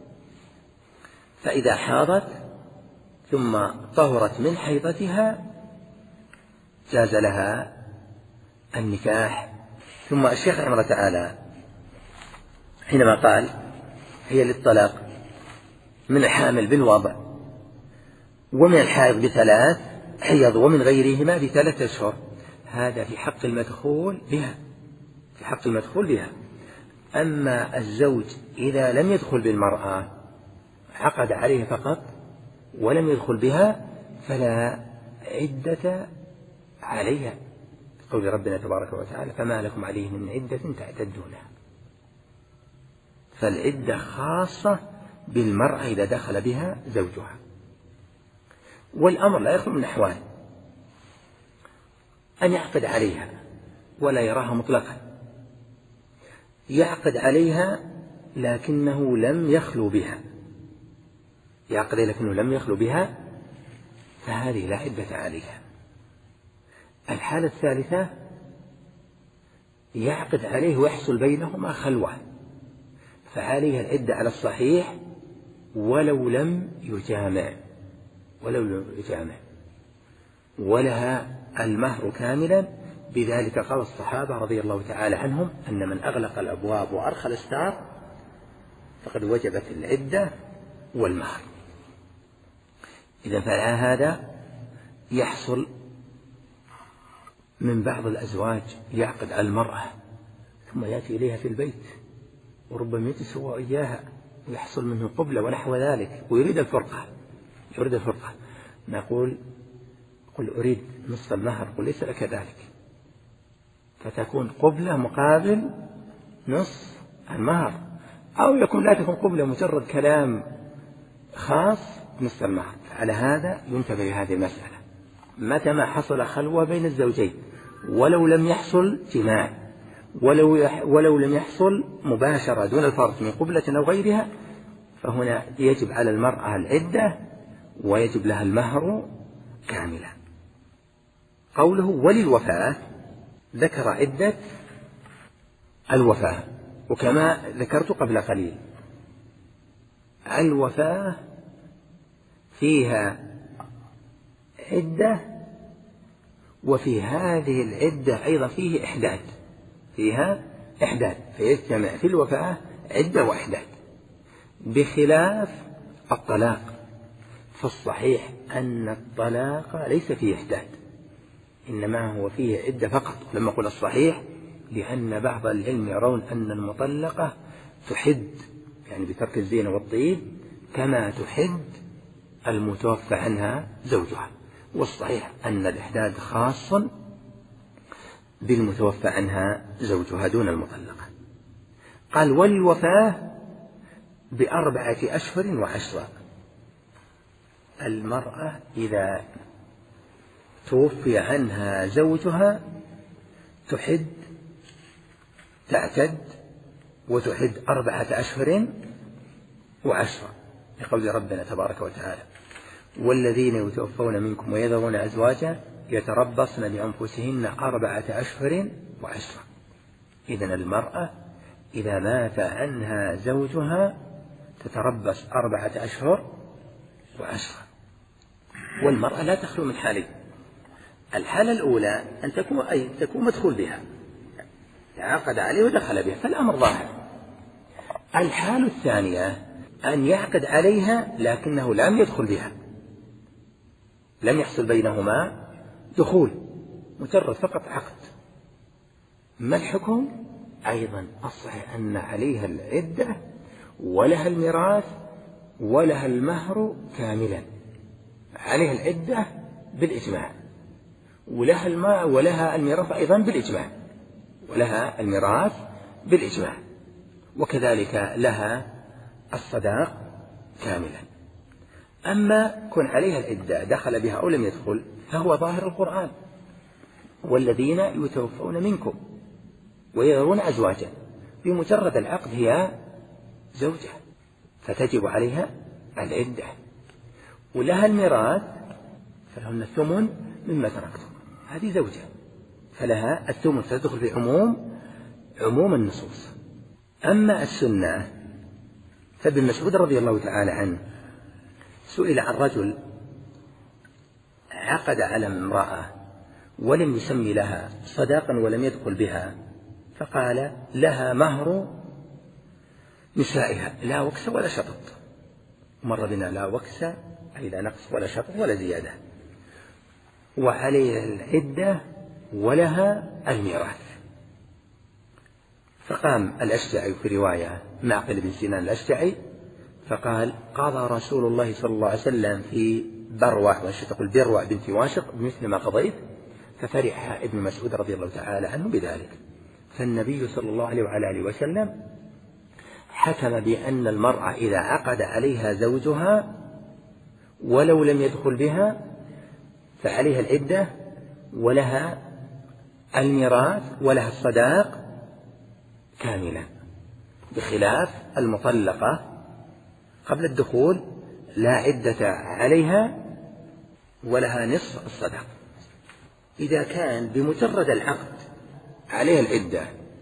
فإذا حاضت ثم طهرت من حيضتها جاز لها النكاح. ثم الشيخ رحمه الله تعالى حينما قال هي للطلاق من الحامل بالوضع ومن الحائض بثلاث حيض ومن غيرهما بثلاث أشهر، هذا في حق المدخول بها، في حق المدخول بها. أما الزوج إذا لم يدخل بالمرأة عقد عليه فقط ولم يدخل بها فلا عدة عليها، قول ربنا تبارك وتعالى فما لكم عليه من عدة تعتدونها. فالعدة خاصة بالمرأة إذا دخل بها زوجها. والأمر لا يخلو من أحوال: أن يعقد عليها ولا يراها مطلقا، يعقد عليها لكنه لم يخلو بها، يعقد لكنه لم يخلو بها، فهذه لا عدة عليها. الحالة الثالثة يعقد عليه ويحصل بينهما خلوة، فعليها العدة على الصحيح ولو لم يجامع، ولو لم يجامع، ولها المهر كاملا. بذلك قال الصحابة رضي الله تعالى عنهم أن من أغلق الأبواب وأرخى الأستار فقد وجبت العدة والمهر. إذا فعل هذا يحصل من بعض الأزواج يعقد على المرأة ثم يأتي إليها في البيت وربما يتسوى إياها ويحصل منه قبلة ونحو ذلك ويريد الفرقة، يريد الفرقة. نقول قل أريد نصف المهر، قل ليس لك ذلك، فتكون قبلة مقابل نصف المهر، أو يكون لا تكون قبلة مجرد كلام خاص نصف المهر. على هذا ينتبه لهذه المسألة. متى ما حصل خلوة بين الزوجين ولو لم يحصل جماع ولو, يح ولو لم يحصل مباشرة دون الفرج من قبلة أو غيرها، فهنا يجب على المرأة العدة ويجب لها المهر كاملا. قوله وللوفاة ذكر عدة الوفاة، وكما ذكرت قبل قليل الوفاة فيها عدة، وفي هذه العدة أيضا فيه إحداد، فيها إحداد، فيجتمع في الوفاة عدة وإحداد، بخلاف الطلاق. فالصحيح أن الطلاق ليس فيه إحداد، إنما هو فيه عدة فقط. لما أقول الصحيح لأن بعض العلم يرون أن المطلقة تحد، يعني بترك الزينة والطيب، كما تحد المتوفى عنها زوجها. والصحيح أن الإحداد خاص بالمتوفى عنها زوجها دون المطلقة. قال والوفاة بأربعة أشهر وعشرة. المرأة إذا توفي عنها زوجها تحد، تعتد وتحد أربعة أشهر وعشرة، لقول ربنا تبارك وتعالى والذين يتوفون منكم ويذرون أزواجا يتربصن بأنفسهن أربعة أشهر وعشرة. إذن المرأة إذا مات عنها زوجها تتربص أربعة أشهر وعشرة. والمرأة لا تخلو من حالين: الحالة الأولى أن تكون أي تكون مدخول بها، عقد عليه ودخل بها فالأمر ظاهر. الحالة الثانية أن يعقد عليها لكنه لم يدخل بها، لم يحصل بينهما دخول، مجرد فقط عقد. ما الحكم؟ أيضا الصحيح أن عليها العدة ولها الميراث ولها المهر كاملا. عليها العدة بالإجماع، ولها الماء ولها الميراث أيضا بالإجماع، ولها الميراث بالإجماع، وكذلك لها الصداق كاملا. أما كن عليها العدة دخل بها أو لم يدخل فهو ظاهر القرآن: والذين يتوفون منكم ويذرون أزواجا. بمجرد العقد هي زوجة فتجب عليها العدة، ولها الميراث فلهن الثمن مما تركتم، هذه زوجة فلها الثمن، تدخل في عموم عموم النصوص. أما السنة فابن مسعود رضي الله تعالى عنه سئل عن رجل عقد على امرأة ولم يسمي لها صداقا ولم يدخل بها، فقال لها مهر نسائها لا وكس ولا شطط. مر بنا لا وكس أي لا نقص ولا شطط ولا زيادة، وعليها العدة ولها الميراث. فقام الأشجعي في رواية معقل بن سنان الأشجعي فقال قضى رسول الله صلى الله عليه وسلم في بروع، وش تقول بروع بنت واشق بمثل ما قضيت، ففرح ابن مسعود رضي الله تعالى عنه بذلك. فالنبي صلى الله عليه وعلى آله وسلم حكم بأن المرأة إذا عقد عليها زوجها ولو لم يدخل بها فعليها العدة ولها الميراث ولها الصداق كاملا، بخلاف المطلقة قبل الدخول لا عدة عليها ولها نصف الصداق. إذا كان بمجرد العقد عليها العدة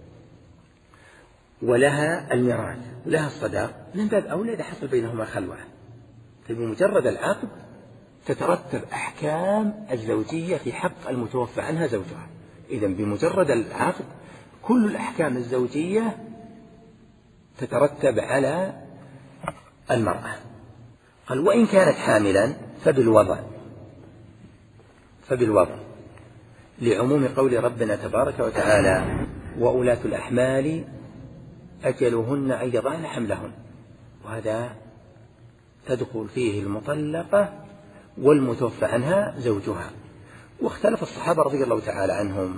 ولها الميراث ولها الصداق من باب أولى إذا حصل بينهما خلوة، فبمجرد العقد تترتب أحكام الزوجية في حق المتوفى عنها زوجها. إذن بمجرد العقد كل الأحكام الزوجية تترتب على المرأة. قال وإن كانت حاملا فبالوضع فبالوضع لعموم قول ربنا تبارك وتعالى وأولاة الأحمال أجلهن أن يضعن حملهن، وهذا تدخل فيه المطلقة والمتوفى عنها زوجها. واختلف الصحابة رضي الله تعالى عنهم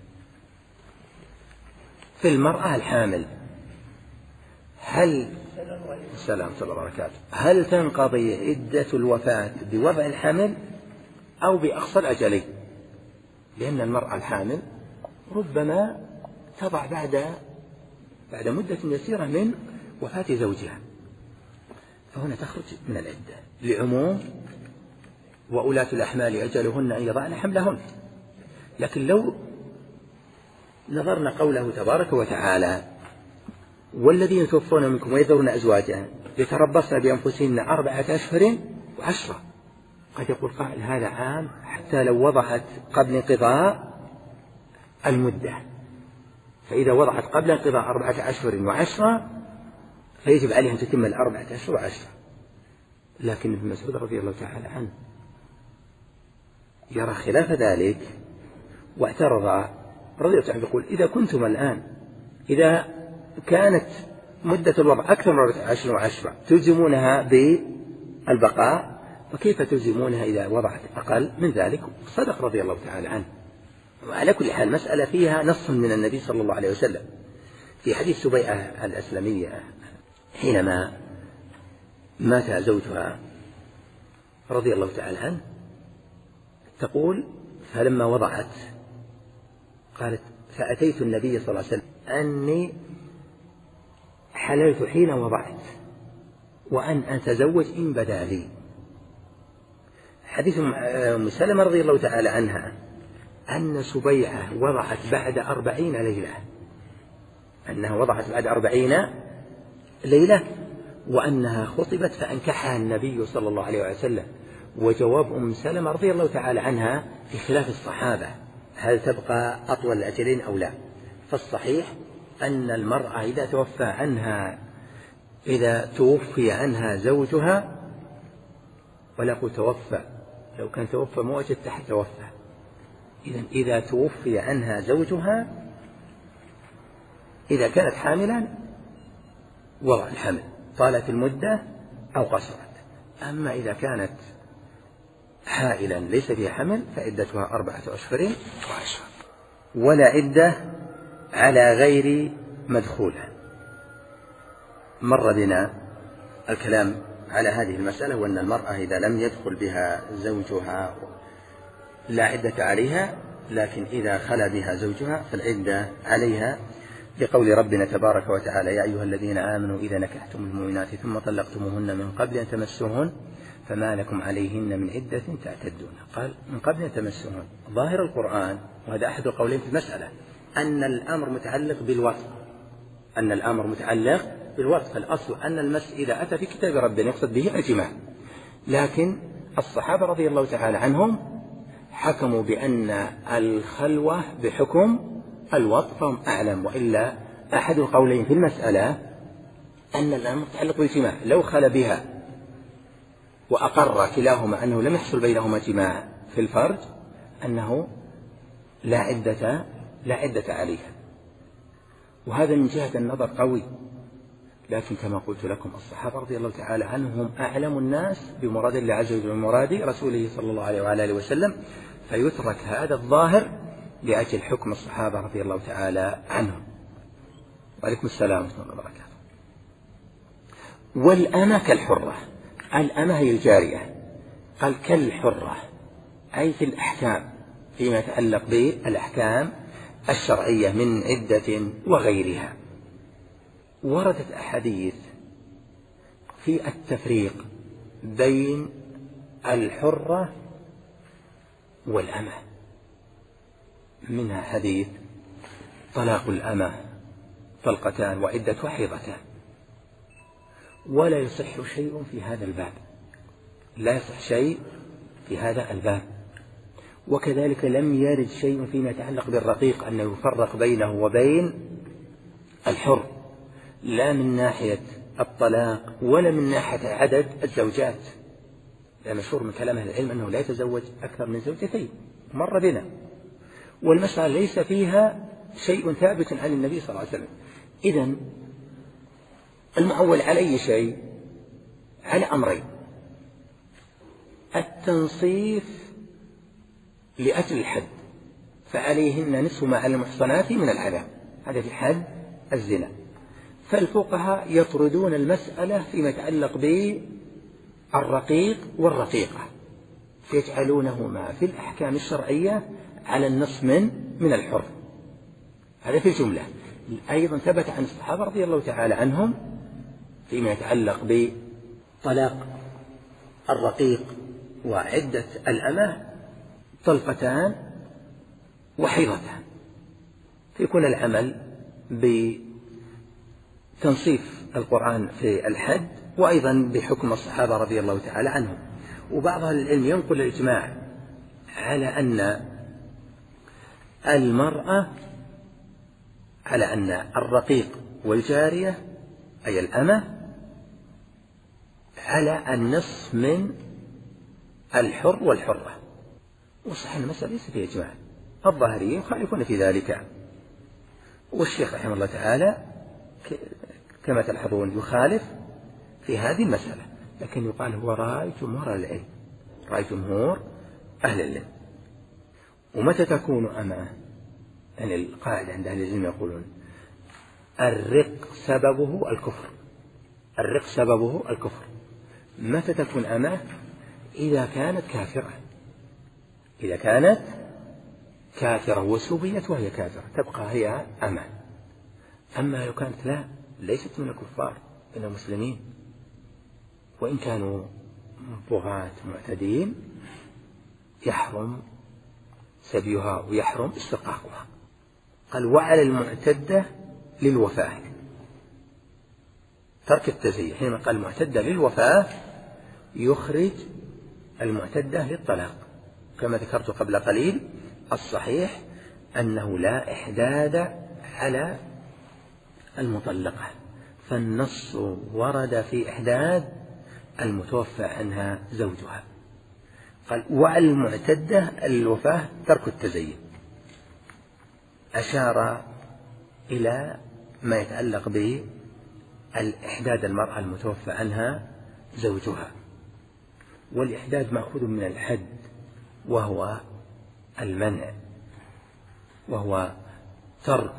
في المرأة الحامل، هل السلام الله وبركاته هل تنقضي عدة الوفاة بوضع الحمل أو بأقصى الأجلين؟ لأن المرأة الحامل ربما تضع بعد بعد مدة يسيرة من وفاة زوجها، فهنا تخرج من العدة لعموم وأولاة الأحمال أجلهن أن يضعن حملهن. لكن لو نظرنا قوله تبارك وتعالى والذين يتوفون منكم ويذرون أزواجا يتربصن بأنفسهن أربعة أشهر وعشرة، قد يقول قائل هذا عام حتى لو وضعت قبل انقضاء المدة، فإذا وضعت قبل انقضاء أربعة أشهر وعشرة فيجب عليها أن تتم الأربعة أشهر وعشرة. لكن ابن مسعود رضي الله تعالى عنه يرى خلاف ذلك واعترض رضي الله عنه، يقول إذا كنتم الآن إذا كانت مدة الوضع أكثر من أربعة أشهر وعشرة تلزمونها بالبقاء، فكيف تلزمونها إذا وضعت أقل من ذلك؟ صدق رضي الله تعالى عنه. وعلى كل حال مسألة فيها نص من النبي صلى الله عليه وسلم في حديث سبيعة الأسلمية حينما مات زوجها رضي الله تعالى عنه، تقول فلما وضعت قالت فأتيت النبي صلى الله عليه وسلم أني حللت حين وضعت وأن أتزوج إن بدا لي. حديث أم سلمة رضي الله تعالى عنها أن سبيعة وضعت بعد أربعين ليلة، أنها وضعت بعد أربعين ليلة وأنها خطبت فأنكحها النبي صلى الله عليه وسلم. وجواب أم سلمة رضي الله تعالى عنها في خلاف الصحابة هل تبقى أطول الأجلين أو لا، فالصحيح أن المرأة إذا توفى عنها إذا توفي عنها زوجها، ولا أقول توفى، لو كان توفى موجد تحت توفى، إذا إذا توفي عنها زوجها إذا كانت حاملا وضع الحمل طالت المدة أو قصرت، أما إذا كانت حائلا ليس فيها حمل فعدتها أربعة أشهر وعشرة. ولا عدة على غير مدخولة. مر بنا الكلام على هذه المسألة، وأن المرأة إذا لم يدخل بها زوجها لا عدة عليها، لكن إذا خلا بها زوجها فالعدة عليها لقول ربنا تبارك وتعالى يا أيها الذين آمنوا إذا نكحتم المؤمنات ثم طلقتموهن من قبل أن تمسوهن فما لكم عليهن من عدة تعتدون. قال من قبل أن تمسوهن. ظاهر القرآن، وهذا أحد القولين في المسألة، أن الأمر متعلق بالوطء، أن الأمر متعلق بالوطء، فالأصل أن المس إذا أتى في كتاب ربنا يقصد به الجماع. لكن الصحابة رضي الله تعالى عنهم حكموا بأن الخلوة بحكم الوطء فهم أعلم، وإلا أحد القولين في المسألة أن الأمر متعلق بالجماع، لو خل بها وأقر كلاهما أنه لم يحصل بينهما جماع في الفرج أنه لا عدة لا عدة عليها. وهذا من جهة النظر قوي، لكن كما قلت لكم الصحابة رضي الله تعالى عنهم أعلم الناس بمراد الله عز وجل ومراد رسوله صلى الله عليه وعلى آله وسلم، فيترك هذا الظاهر لأجل حكم الصحابة رضي الله تعالى عنهم. وعليكم السلام ورحمة الله وبركاته. والأمة كالحرة، الأمة هي الجارية، قال كالحرة أي في الأحكام فيما يتعلق بالأحكام الشرعية من عدة وغيرها. وردت أحاديث في التفريق بين الحرة والأمة، منها حديث طلاق الأمة طلقتان وعدة حيضتان، ولا يصح شيء في هذا الباب، لا يصح شيء في هذا الباب. وكذلك لم يرد شيء فيما يتعلق بالرقيق أنه يفرق بينه وبين الحر، لا من ناحية الطلاق ولا من ناحية عدد الزوجات، لأن مشهور من كلام أهل العلم أنه لا يتزوج أكثر من زوجتين، مر بنا. والمسألة ليس فيها شيء ثابت عن النبي صلى الله عليه وسلم. إذن المعول على أي شيء؟ على أمرين: التنصيف لأجل الحد، فعليهن نصف ما على المحصنات من العذاب، هذا في حد الزنا. فالفقهاء يطردون المسألة فيما يتعلق بالرقيق والرقيقة، فيجعلونهما في الأحكام الشرعية على النصف من من الحر، هذا في الجملة. أيضا ثبت عن الصحابة رضي الله تعالى عنهم فيما يتعلق بطلاق الرقيق وعدة الأمة طلقتان وحيضتان، فيكون العمل بتنصيف القرآن في الحد وأيضا بحكم الصحابة رضي الله تعالى عنهم. وبعض أهل العلم ينقل الإجماع على أن المرأة على أن الرقيق والجارية أي الأمة على النصف من الحر والحرة، وصحيح المسألة ليس فيها إجماع، الظاهريين يخالفون في ذلك، والشيخ رحمه الله تعالى كما تلاحظون يخالف في هذه المسألة، لكن يقال هو رأي جمهور أهل العلم، رأي جمهور أهل العلم. ومتى تكون أمة؟ يعني القاعدة عند أهل العلم يقولون الرق سببه الكفر، الرق سببه الكفر. متى تكون أمة؟ إذا كانت كافرة، إذا كانت كافرة وسبيت وهي كافرة تبقى هي أمة. أما لو كانت لا ليست من الكفار إنهم مسلمين وإن كانوا بغاة معتدين يحرم سبيها ويحرم استرقاقها. قال وعلى المعتدة للوفاة ترك التزيين. حينما قال المعتدة للوفاة يخرج المعتدة للطلاق، كما ذكرت قبل قليل الصحيح أنه لا إحداد على المطلقة، فالنص ورد في إحداد المتوفى عنها زوجها. قال وعلى المعتدة الوفاة ترك التزين، أشار إلى ما يتعلق بالإحداد المرأة المتوفى عنها زوجها، والإحداد مأخوذ من الحد وهو المنع، وهو ترك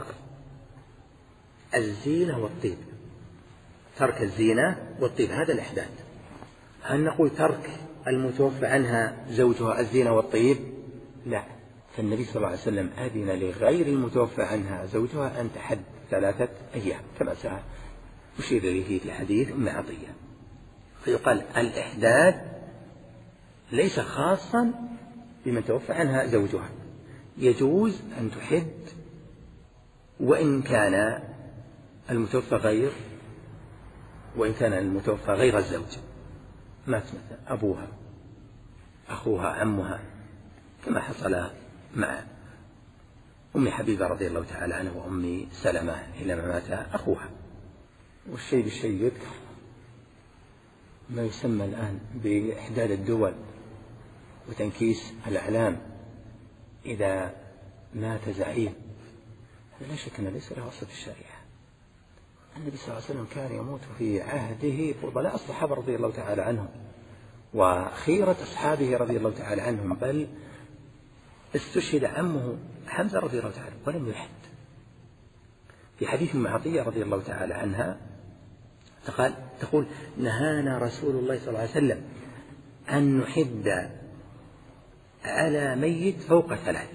الزينة والطيب، ترك الزينة والطيب هذا الإحداد. هل نقول ترك المتوفى عنها زوجها الزينة والطيب؟ لا، فالنبي صلى الله عليه وسلم أذن لغير المتوفى عنها زوجها أن تحد ثلاثة أيام كما سأشير إليه في حديث أم عطية. فيقال الإحداد ليس خاصا بمن توفى عنها زوجها، يجوز أن تحد وإن كان المتوفى غير وإن كان المتوفى غير الزوج، مات مثلا أبوها أخوها عمها كما حصل مع أم حبيبة رضي الله تعالى عنها وأم سلمة حينما مات أخوها. والشيء بالشيء يذكر ما يسمى الآن بإحداد الدول وتنكيس الأعلام إذا مات زعيم، هذا لا شك أنه ليس له أصل في الشريعة. النبي صلى الله عليه وسلم كان يموت في عهده فضلاء الصحابة رضي الله تعالى عنهم وخيرة أصحابه رضي الله تعالى عنهم، بل استشهد عمه حمزة رضي الله تعالى ولم يحد. في حديث أم عطية رضي الله تعالى عنها تقال تقول نهانا رسول الله صلى الله عليه وسلم أن نحد على ميت فوق ثلاث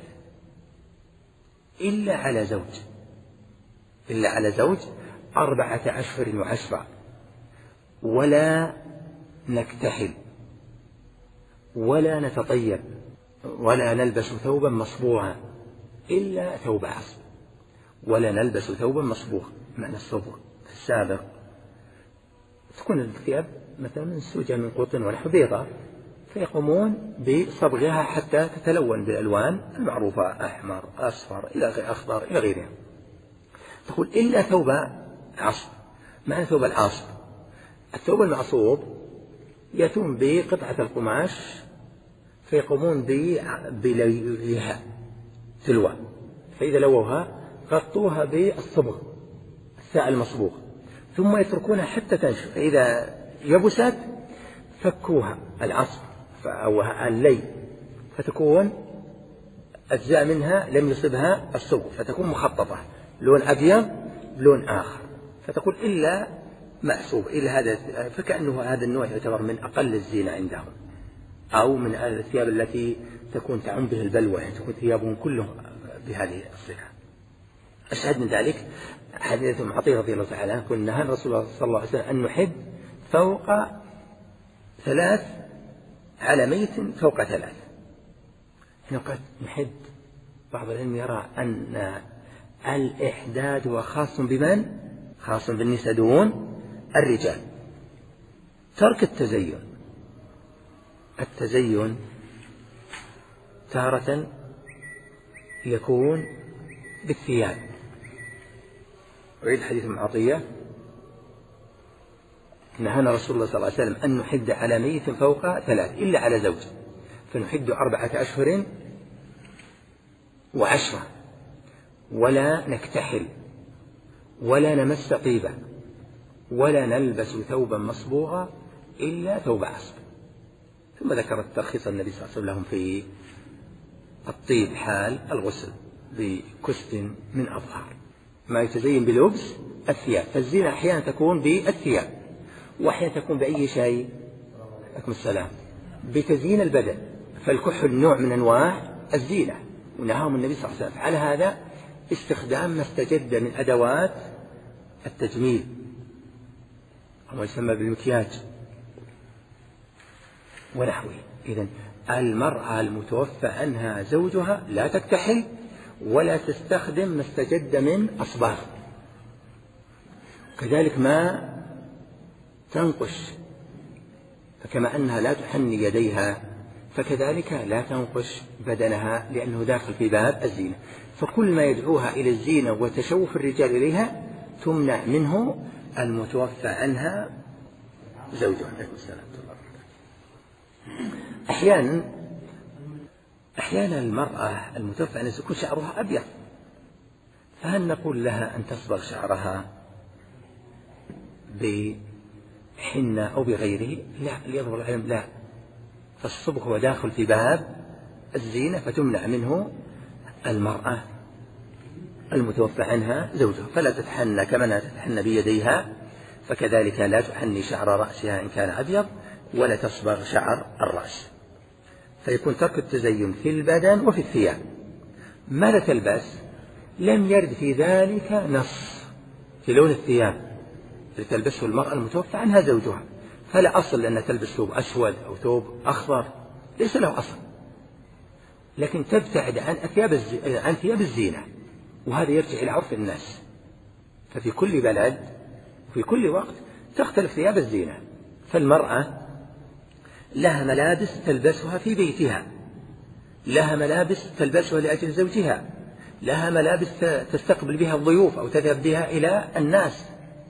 إلا على زوج، إلا على زوج أربعة أشهر وعشرة، ولا نكتحل ولا نتطيب ولا نلبس ثوبا مصبوغا إلا ثوب عصب، ولا نلبس ثوبا مصبوغ. معنى الصبغ في السابق تكون الثياب مثلا منسوجة من قطن ونحو بيضاء، فيقومون بصبغها حتى تتلون بالألوان المعروفة أحمر أصفر إلى غير أخضر إلى غيرها. تقول إلا ثوب عصب. معنى ثوب العصب الثوب المعصوب يأتون بقطعة القماش فيقومون بليها تلوى، فإذا لووها غطوها بالصبغ الساء المصبوغ ثم يتركونها حتى تنشف، فإذا يبست فكوها العصب أو اللي فتكون أجزاء منها لم يصبها الصبغ فتكون مخططة لون أبيض بلون آخر، فتقول إلا معصوب إلا هذا، فكأنه هذا النوع يعتبر من أقل الزينة عندهم، أو من الثياب التي تكون تعم به البلوى، تكون ثيابهم كلهم بهذه الصفة. أشهد من ذلك حديث أم عطية رضي الله تعالى عنها كنا نهى رسول الله صلى الله عليه وسلم أن نحد فوق ثلاث على ميت فوق ثلاث. هنا قد نحد، بعض العلم يرى أن الإحداد هو خاص بمن؟ خاص بالنساء دون الرجال. ترك التزين، التزين تارة يكون بالثياب، وعيد حديث معطية نهانا رسول الله صلى الله عليه وسلم أن نحد على ميت فوق ثلاث إلا على زوج، فنحد أربعة أشهر وعشرة، ولا نكتحل ولا نمس طيبا ولا نلبس ثوبا مصبوغا إلا ثوب عصب. ثم ذكر الترخيص النبي صلى الله عليه وسلم لهم في الطيب حال الغسل بكست من أظهار، ما يتزين بلبس الثياب. فالزينة أحيانا تكون بالثياب، وأحيانا تكون بأي شيء، لكم السلام، بتزيين البدن. فالكحل نوع من أنواع الزينة، ونهاهم النبي صلى الله عليه وسلم على هذا استخدام ما استجد من أدوات التجميل أو ما يسمى بالمكياج ونحوه. إذن المرأة المتوفى عنها زوجها لا تكتحل ولا تستخدم ما استجد من أصباغ، كذلك ما تنقش، فكما أنها لا تحني يديها فكذلك لا تنقش بدنها لأنه داخل في باب الزينة. فكل ما يدعوها إلى الزينة وتشوف الرجال إليها تمنع منه المتوفى عنها زوجها. أحيانا أحيانا المرأة المتوفى عنها يكون شعرها أبيض، فهل نقول لها أن تصبغ شعرها بحنة أو بغيره؟ لا، ليظهر العلم لا، فالصبغ هو داخل في باب الزينة فتمنع منه المرأة المتوفى عنها زوجها. فلا تتحنى كما لا تتحنى بيديها، فكذلك لا تحني شعر رأسها إن كان أبيض، ولا تصبغ شعر الرأس. فيكون ترك التزين في البدن وفي الثياب. ماذا تلبس؟ لم يرد في ذلك نص في لون الثياب التي تلبسه المرأة المتوفى عنها زوجها، فلا أصل أن تلبس ثوب أسود أو ثوب أخضر، ليس له أصل، لكن تبتعد عن ثياب عن ثياب الزينة، وهذا يرجع إلى عرف الناس. ففي كل بلد وفي كل وقت تختلف ثياب الزينة. فالمرأة لها ملابس تلبسها في بيتها، لها ملابس تلبسها لأجل زوجها، لها ملابس تستقبل بها الضيوف أو تذهب بها إلى الناس.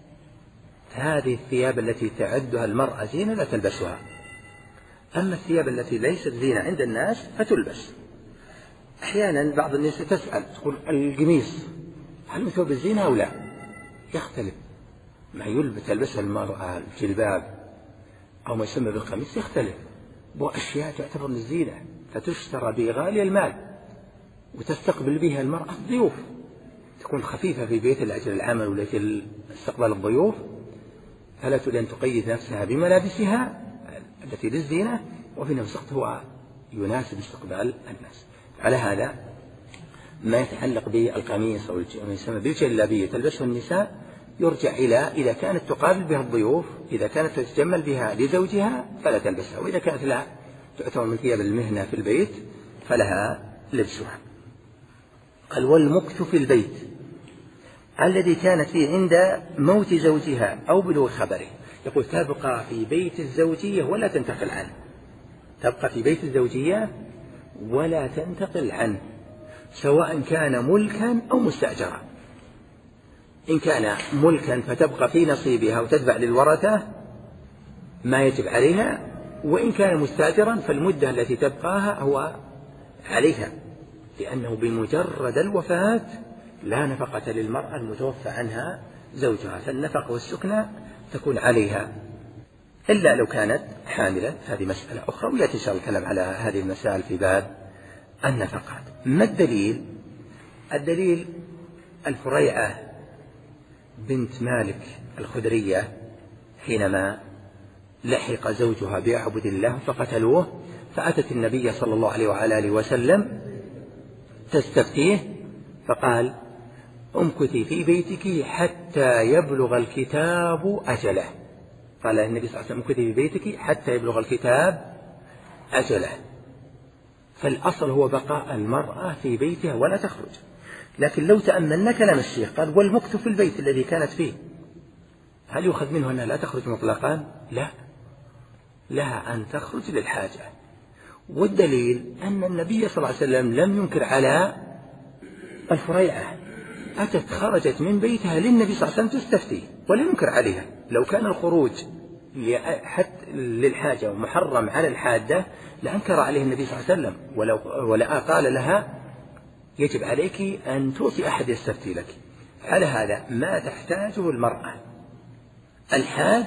هذه الثياب التي تعدها المرأة زينة لا تلبسها. أما الثياب التي ليست زينة عند الناس فتلبس. أحيانا بعض الناس تسأل تقول القميص هل من ثوب الزينة أو لا؟ يختلف، ما يلبس تلبسها المرأة الجلباب أو ما يسمى بالقميص يختلف، وأشياء تعتبر من الزينة فتشترى بغالي المال وتستقبل بها المرأة الضيوف، تكون خفيفة في بيت لأجل العمل ولأجل استقبال الضيوف، فلا تريد أن تقيد نفسها بملابسها التي للزينة، وفي نفس الوقت هو يناسب استقبال الناس. على هذا ما يتعلق بالقميص أو ما يسمى بالجلابية تلبسه النساء يرجع إلى إذا كانت تقابل بها الضيوف، إذا كانت تتجمل بها لزوجها فلا تلبسها، وإذا كانت لا تعتبر من ثياب المهنة في البيت فلها لبسها. قال والمكث في البيت الذي كانت فيه عند موت زوجها أو بلوغ خبره. يقول تبقى في بيت الزوجية ولا تنتقل عنه، تبقى في بيت الزوجية ولا تنتقل عنه، سواء كان ملكا أو مستأجرا. إن كان ملكا فتبقى في نصيبها وتتبع للورثة ما يجب عليها، وإن كان مستأجرا فالمدة التي تبقاها هو عليها، لأنه بمجرد الوفاة لا نفقة للمرأة المتوفى عنها زوجها، فالنفقة والسكنى تكون عليها إلا لو كانت حاملة. هذه مسألة أخرى، ويأتي إن شاء الله الكلام على هذه المسائل في باب النفقات. ما الدليل؟ الدليل الفريعة بنت مالك الخدرية حينما لحق زوجها بيعبد الله فقتلوه، فأتت النبي صلى الله عليه وعلى آله وسلم تستفتيه، فقال امكثي في بيتك حتى يبلغ الكتاب أجله. قال النبي صلى الله عليه وسلم امكثي في بيتك حتى يبلغ الكتاب أجله. فالأصل هو بقاء المرأة في بيتها ولا تخرج. لكن لو تأملنا كلام الشيخ قال والمكث في البيت الذي كانت فيه، هل يؤخذ منه أنها لا تخرج مطلقا؟ لا، لها أن تخرج للحاجة. والدليل أن النبي صلى الله عليه وسلم لم ينكر على الفريعة، أتت خرجت من بيتها للنبي صلى الله عليه وسلم تستفتي ولم ينكر عليها. لو كان الخروج حتى للحاجة ومحرم على الحادة لأنكر عليه النبي صلى الله عليه وسلم، ولو ولا قال لها يجب عليك أن توصي أحد يستفتي لك. على هذا ما تحتاجه المرأة الحاد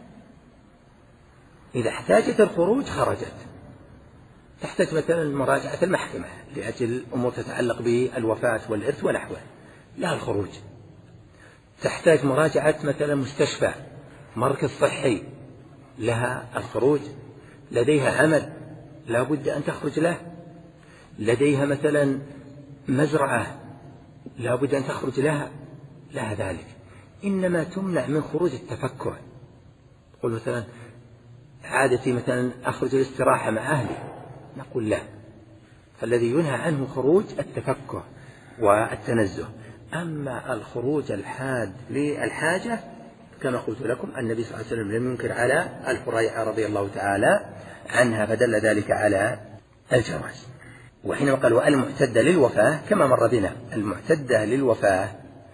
إذا احتاجت الخروج خرجت. تحتاج مثلا مراجعة المحكمة لأجل أمور تتعلق بالوفاة والإرث ونحوه، لها الخروج. تحتاج مراجعة مثلا مستشفى مركز صحي، لها الخروج. لديها عمل لا بد أن تخرج له. لديها مثلا مزرعة لا بد أن تخرج لها، لها ذلك. إنما تمنع من خروج التفكه. تقول مثلا عادتي مثلا أخرج الاستراحة مع أهلي، نقول لا، فالذي ينهى عنه خروج التفكه والتنزه. أما الخروج الحاد للحاجة كما قلت لكم النبي صلى الله عليه وسلم لم ينكر على الفريعة رضي الله تعالى عنها، فدل ذلك على الجواز. وحينما قال والمعتدة للوفاة كما مر بنا، المعتدة للوفاة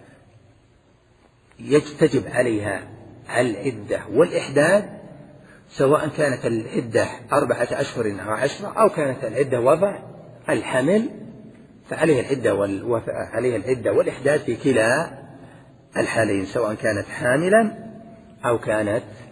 تجب عليها العدة والإحداد، سواء كانت العدة أربعة أشهر أو عشرة، أو كانت العدة وضع الحمل، فعليها العدة والوفاة عليها العدة والإحداد في كلا الحالين، سواء كانت حاملا أو كانت